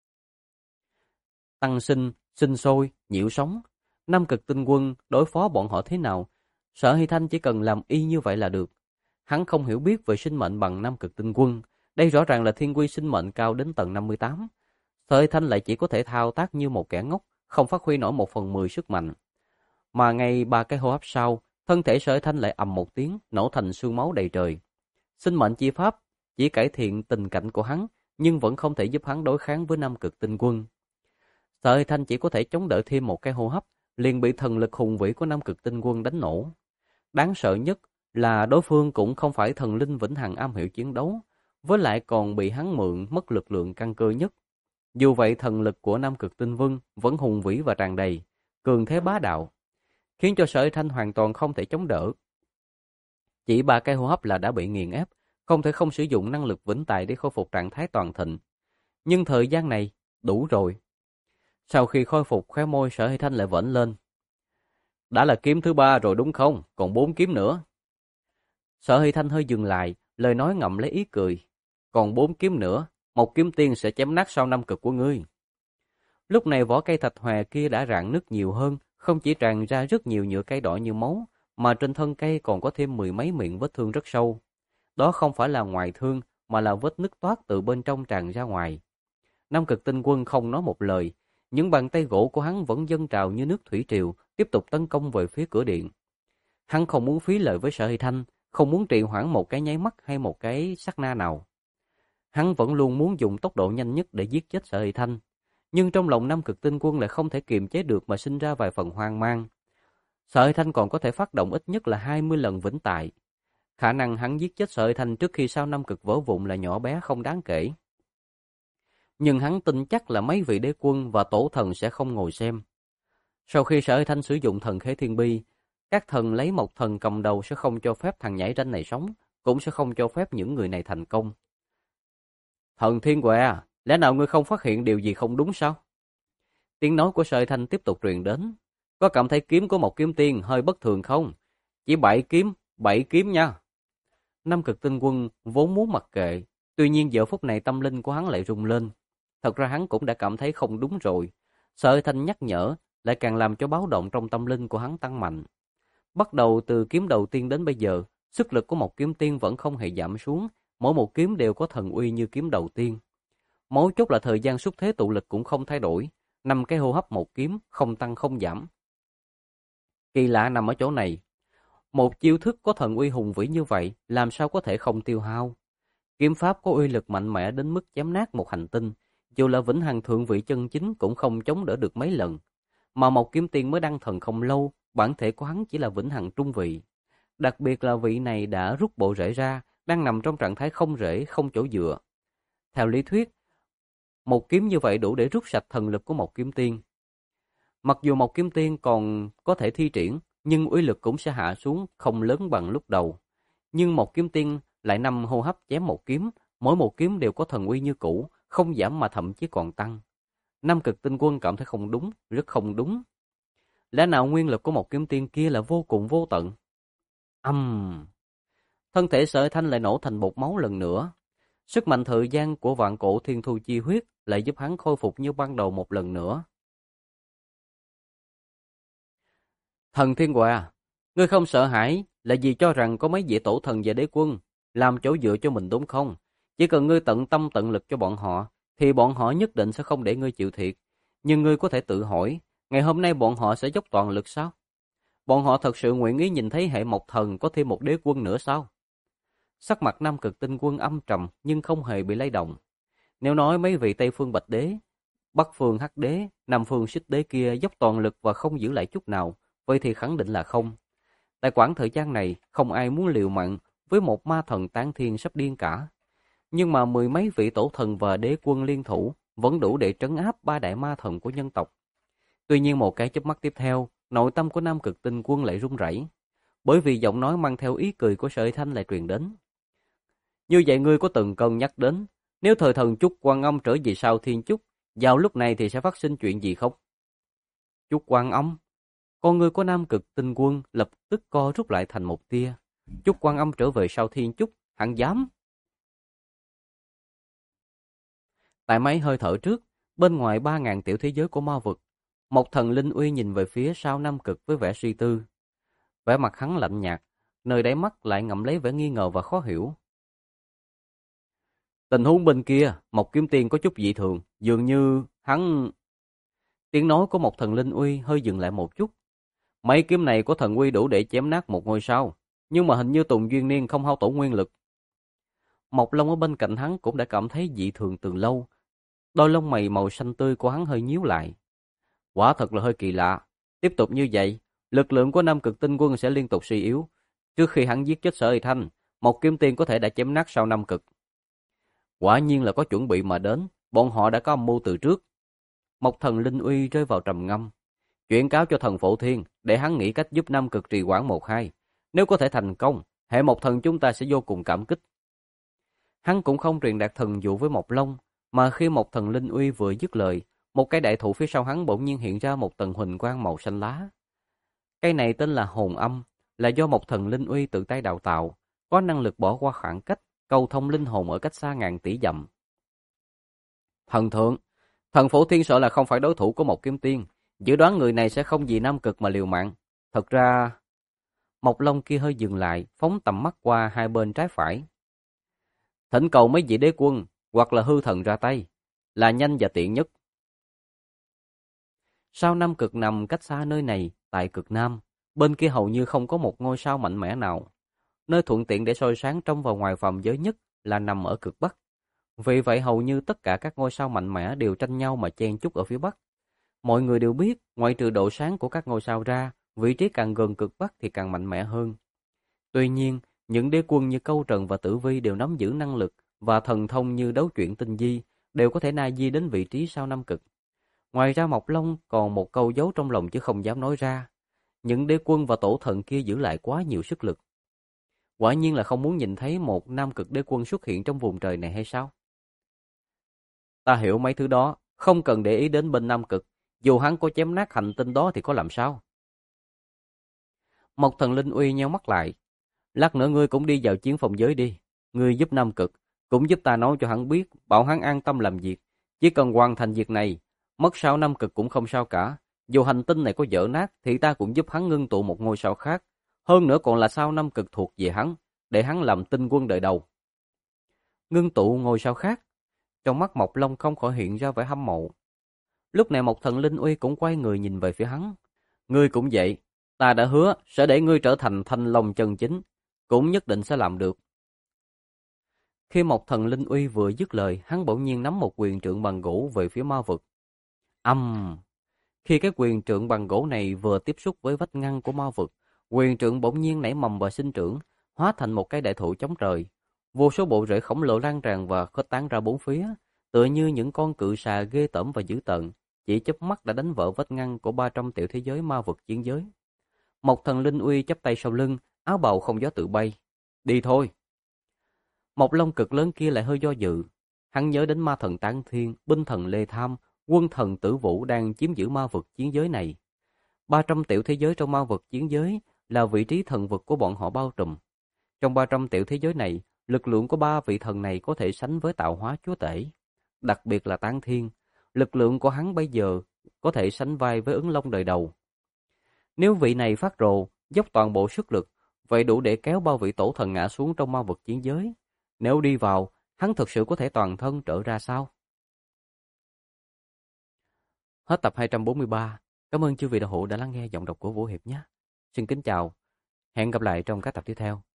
Tăng sinh, sinh sôi, nhiễu sóng. Nam Cực Tinh Quân đối phó bọn họ thế nào? Sở Hy Thanh chỉ cần làm y như vậy là được. Hắn không hiểu biết về sinh mệnh bằng Nam Cực Tinh Quân. Đây rõ ràng là thiên quy sinh mệnh cao đến tầng 58. Sở Hy Thanh lại chỉ có thể thao tác như một kẻ ngốc, không phát huy nổi 1/10 sức mạnh. Mà ngay 3 cái hô hấp sau, thân thể Sở Hy Thanh lại ầm một tiếng, nổ thành xương máu đầy trời. Sinh mệnh chi pháp chỉ cải thiện tình cảnh của hắn, nhưng vẫn không thể giúp hắn đối kháng với Nam Cực Tinh Quân. Sở Hy Thanh chỉ có thể chống đỡ thêm một cái hô hấp, liền bị thần lực hùng vĩ của Nam Cực Tinh Quân đánh nổ. Đáng sợ nhất là đối phương cũng không phải thần linh vĩnh hằng am hiểu chiến đấu, với lại còn bị hắn mượn mất lực lượng căn cơ nhất. Dù vậy thần lực của Nam Cực Tinh Quân vẫn hùng vĩ và tràn đầy, cường thế bá đạo, khiến cho Sở Hy Thanh hoàn toàn không thể chống đỡ. Chỉ 3 cái hô hấp là đã bị nghiền ép, không thể không sử dụng năng lực vĩnh tại để khôi phục trạng thái toàn thịnh. Nhưng thời gian này đủ rồi. Sau khi khôi phục, khóe môi Sở Hy Thanh lại vểnh lên. Đã là kiếm thứ 3 rồi đúng không? Còn 4 kiếm nữa. Sở Hy Thanh hơi dừng lại, lời nói ngậm lấy ý cười. Còn 4 kiếm nữa, một kiếm tiên sẽ chém nát sau 5 cực của ngươi. Lúc này vỏ cây thạch hòe kia đã rạn nứt nhiều hơn, không chỉ tràn ra rất nhiều nhựa cây đỏ như máu, mà trên thân cây còn có thêm 10 mấy miệng vết thương rất sâu. Đó không phải là ngoài thương, mà là vết nứt toát từ bên trong tràn ra ngoài. Nam Cực Tinh Quân không nói một lời, những bàn tay gỗ của hắn vẫn dâng trào như nước thủy triều, tiếp tục tấn công về phía cửa điện. Hắn không muốn phí lời với Sở Hy Thanh, không muốn trì hoãn một cái nháy mắt hay một cái sát na nào. Hắn vẫn luôn muốn dùng tốc độ nhanh nhất để giết chết Sở Hy Thanh, nhưng trong lòng Nam Cực Tinh Quân lại không thể kiềm chế được mà sinh ra vài phần hoang mang. Sở Hy Thanh còn có thể phát động ít nhất là 20 lần vĩnh tại. Khả năng hắn giết chết Sở Hy Thanh trước khi sao Nam Cực vỡ vụn là nhỏ bé không đáng kể. Nhưng hắn tin chắc là mấy vị đế quân và tổ thần sẽ không ngồi xem. Sau khi Sở Hy Thanh sử dụng thần khế thiên bi, các thần lấy một thần cầm đầu sẽ không cho phép thằng nhãi ranh này sống, cũng sẽ không cho phép những người này thành công. Thần Thiên Què, lẽ nào ngươi không phát hiện điều gì không đúng sao? Tiếng nói của Sở Hy Thanh tiếp tục truyền đến. Có cảm thấy kiếm của một kiếm tiên hơi bất thường không? Chỉ 7 kiếm nha. Nam Cực Tinh Quân vốn muốn mặc kệ, tuy nhiên giờ phút này tâm linh của hắn lại rung lên. Thật ra hắn cũng đã cảm thấy không đúng rồi. Sở Hy Thanh nhắc nhở lại càng làm cho báo động trong tâm linh của hắn tăng mạnh. Bắt đầu từ kiếm đầu tiên đến bây giờ, sức lực của một kiếm tiên vẫn không hề giảm xuống, mỗi một kiếm đều có thần uy như kiếm đầu tiên. Mấu chốt là thời gian xúc thế tụ lực cũng không thay đổi, 5 cái hô hấp một kiếm, không tăng không giảm. Kỳ lạ nằm ở chỗ này. Một chiêu thức có thần uy hùng vĩ như vậy, làm sao có thể không tiêu hao? Kiếm pháp có uy lực mạnh mẽ đến mức chém nát một hành tinh, dù là vĩnh hằng thượng vị chân chính cũng không chống đỡ được mấy lần. Mà một kiếm tiên mới đăng thần không lâu, bản thể của hắn chỉ là vĩnh hằng trung vị. Đặc biệt là vị này đã rút bộ rễ ra, đang nằm trong trạng thái không rễ, không chỗ dựa. Theo lý thuyết, một kiếm như vậy đủ để rút sạch thần lực của một kiếm tiên. Mặc dù một kiếm tiên còn có thể thi triển, nhưng uy lực cũng sẽ hạ xuống không lớn bằng lúc đầu. Nhưng một kiếm tiên lại 5 hô hấp chém một kiếm, mỗi một kiếm đều có thần uy như cũ, không giảm mà thậm chí còn tăng. Nam Cực Tinh Quân cảm thấy không đúng, rất không đúng. Lẽ nào nguyên lực của một kiếm tiên kia là vô cùng vô tận? Thân thể Sở Thanh lại nổ thành bột máu lần nữa. Sức mạnh thời gian của vạn cổ thiên thu chi huyết lại giúp hắn khôi phục như ban đầu một lần nữa. Thần Thiên Què, ngươi không sợ hãi là vì cho rằng có mấy vị tổ thần và đế quân làm chỗ dựa cho mình đúng không? Chỉ cần ngươi tận tâm tận lực cho bọn họ, thì bọn họ nhất định sẽ không để ngươi chịu thiệt. Nhưng ngươi có thể tự hỏi, ngày hôm nay bọn họ sẽ dốc toàn lực sao? Bọn họ thật sự nguyện ý nhìn thấy hệ Mộc Thần có thêm một đế quân nữa sao? Sắc mặt Nam Cực Tinh Quân âm trầm nhưng không hề bị lay động. Nếu nói mấy vị Tây Phương Bạch Đế, Bắc Phương Hắc Đế, Nam Phương Xích Đế kia dốc toàn lực và không giữ lại chút nào, vậy thì khẳng định là không. Tại quãng thời gian này, không ai muốn liều mạng với một ma thần tán thiên sắp điên cả. Nhưng mà mười mấy vị tổ thần và đế quân liên thủ vẫn đủ để trấn áp ba đại ma thần của nhân tộc. Tuy nhiên một cái chớp mắt tiếp theo, nội tâm của Nam Cực Tinh Quân lại run rẩy, bởi vì giọng nói mang theo ý cười của Sở Thanh lại truyền đến. Như vậy ngươi có từng cân nhắc đến, nếu thời thần Chúc Quan Âm trở về sau Thiên Chúc, vào lúc này thì sẽ phát sinh chuyện gì không? Chúc Quan Âm? Con ngươi của Nam Cực Tinh Quân lập tức co rút lại thành một tia. Chúc Quan Âm trở về sau Thiên Chúc, hắn dám? Tại mấy hơi thở trước, bên ngoài 3.000 tiểu thế giới của ma vực, một thần linh uy nhìn về phía sau Nam Cực với vẻ suy tư. Vẻ mặt hắn lạnh nhạt, nơi đáy mắt lại ngậm lấy vẻ nghi ngờ và khó hiểu. Tình huống bên kia, Mộc Kiếm Tiên có chút dị thường, dường như hắn... Tiếng nói của một thần linh uy hơi dừng lại một chút. Mấy kiếm này của thần uy đủ để chém nát một ngôi sao, nhưng mà hình như Tùng Duyên Niên không hao tổn nguyên lực. Mộc Long ở bên cạnh hắn cũng đã cảm thấy dị thường từ lâu. Đôi lông mày màu xanh tươi của hắn hơi nhíu lại. Quả thật là hơi kỳ lạ. Tiếp tục như vậy, lực lượng của Nam Cực Tinh Quân sẽ liên tục suy yếu. Trước khi hắn giết chết Sở Y Thanh, Mộc Kiếm Tiên có thể đã chém nát sau Nam Cực. Quả nhiên là có chuẩn bị mà đến, bọn họ đã có âm mưu từ trước. Một thần linh uy rơi vào trầm ngâm, chuyển cáo cho thần Phổ Thiên để hắn nghĩ cách giúp Nam Cực trì hoãn 1-2. Nếu có thể thành công, hệ Mộc Thần chúng ta sẽ vô cùng cảm kích. Hắn cũng không truyền đạt thần dụ với Mộc Long, mà khi một thần linh uy vừa dứt lời, một cái đại thụ phía sau hắn bỗng nhiên hiện ra một tầng huỳnh quang màu xanh lá. Cây này tên là Hồn Âm, là do một thần linh uy tự tay đào tạo, có năng lực bỏ qua khoảng cách, cầu thông linh hồn ở cách xa ngàn tỷ dặm. Thần thượng, thần Phổ Thiên sợ là không phải đối thủ của một kiếm tiên, dự đoán người này sẽ không vì Nam Cực mà liều mạng. Thật ra, Mộc Long kia hơi dừng lại, phóng tầm mắt qua hai bên trái phải. Thỉnh cầu mấy vị đế quân hoặc là hư thần ra tay, là nhanh và tiện nhất. Sao Nam Cực nằm cách xa nơi này, tại cực Nam, bên kia hầu như không có một ngôi sao mạnh mẽ nào. Nơi thuận tiện để soi sáng trong và ngoài phạm giới nhất là nằm ở cực Bắc. Vì vậy hầu như tất cả các ngôi sao mạnh mẽ đều tranh nhau mà chen chúc ở phía Bắc. Mọi người đều biết, ngoại trừ độ sáng của các ngôi sao ra, vị trí càng gần cực Bắc thì càng mạnh mẽ hơn. Tuy nhiên, những đế quân như Câu Trần và Tử Vi đều nắm giữ năng lực và thần thông như đấu chuyển tinh di, đều có thể na di đến vị trí sao Nam Cực. Ngoài ra Mộc Long còn một câu giấu trong lòng chứ không dám nói ra. Những đế quân và tổ thần kia giữ lại quá nhiều sức lực. Quả nhiên là không muốn nhìn thấy một Nam Cực đế quân xuất hiện trong vùng trời này hay sao? Ta hiểu mấy thứ đó, không cần để ý đến bên Nam Cực, dù hắn có chém nát hành tinh đó thì có làm sao? Một thần linh uy nheo mắt lại. Lát nữa ngươi cũng đi vào chiến phòng giới đi. Ngươi giúp Nam Cực, cũng giúp ta nói cho hắn biết, bảo hắn an tâm làm việc. Chỉ cần hoàn thành việc này, mất sao Nam Cực cũng không sao cả. Dù hành tinh này có vỡ nát thì ta cũng giúp hắn ngưng tụ một ngôi sao khác. Hơn nữa còn là sao Nam Cực thuộc về hắn, để hắn làm tinh quân đời đầu. Ngưng tụ ngôi sao khác. Trong mắt Mộc Long không khỏi hiện ra vẻ hâm mộ. Lúc này một thần linh uy cũng quay người nhìn về phía hắn. Ngươi cũng vậy, ta đã hứa sẽ để ngươi trở thành Thanh Long chân chính, cũng nhất định sẽ làm được. Khi một thần linh uy vừa dứt lời, hắn bỗng nhiên nắm một quyền trượng bằng gỗ về phía ma vực. Khi cái quyền trượng bằng gỗ này vừa tiếp xúc với vách ngăn của ma vực, quyền trượng bỗng nhiên nảy mầm và sinh trưởng, hóa thành một cái đại thụ chống trời. Vô số bộ rễ khổng lồ lan tràn và khuếch tán ra bốn phía, tựa như những con cự xà ghê tởm và dữ tợn, chỉ chớp mắt đã đánh vỡ vách ngăn của 300 tiểu thế giới ma vực chiến giới. Một thần linh uy chắp tay sau lưng, áo bào không gió tự bay. Đi thôi. Một long cực lớn kia lại hơi do dự. Hắn nhớ đến ma thần Tán Thiên, binh thần Lê Tham, quân thần Tử Vũ đang chiếm giữ ma vực chiến giới này. 300 tiểu thế giới trong ma vực chiến giới là vị trí thần vực của bọn họ bao trùm. Trong 300 tiểu thế giới này, lực lượng của ba vị thần này có thể sánh với tạo hóa chúa tể. Đặc biệt là Tán Thiên, lực lượng của hắn bây giờ có thể sánh vai với Ứng Long đời đầu. Nếu vị này phát rồ, dốc toàn bộ sức lực, vậy đủ để kéo bao vị tổ thần ngã xuống trong ma vực chiến giới. Nếu đi vào, hắn thực sự có thể toàn thân trở ra sao? Hết tập 243. Cảm ơn chư vị đạo hữu đã lắng nghe giọng đọc của Vũ Hiệp nhé. Xin kính chào. Hẹn gặp lại trong các tập tiếp theo.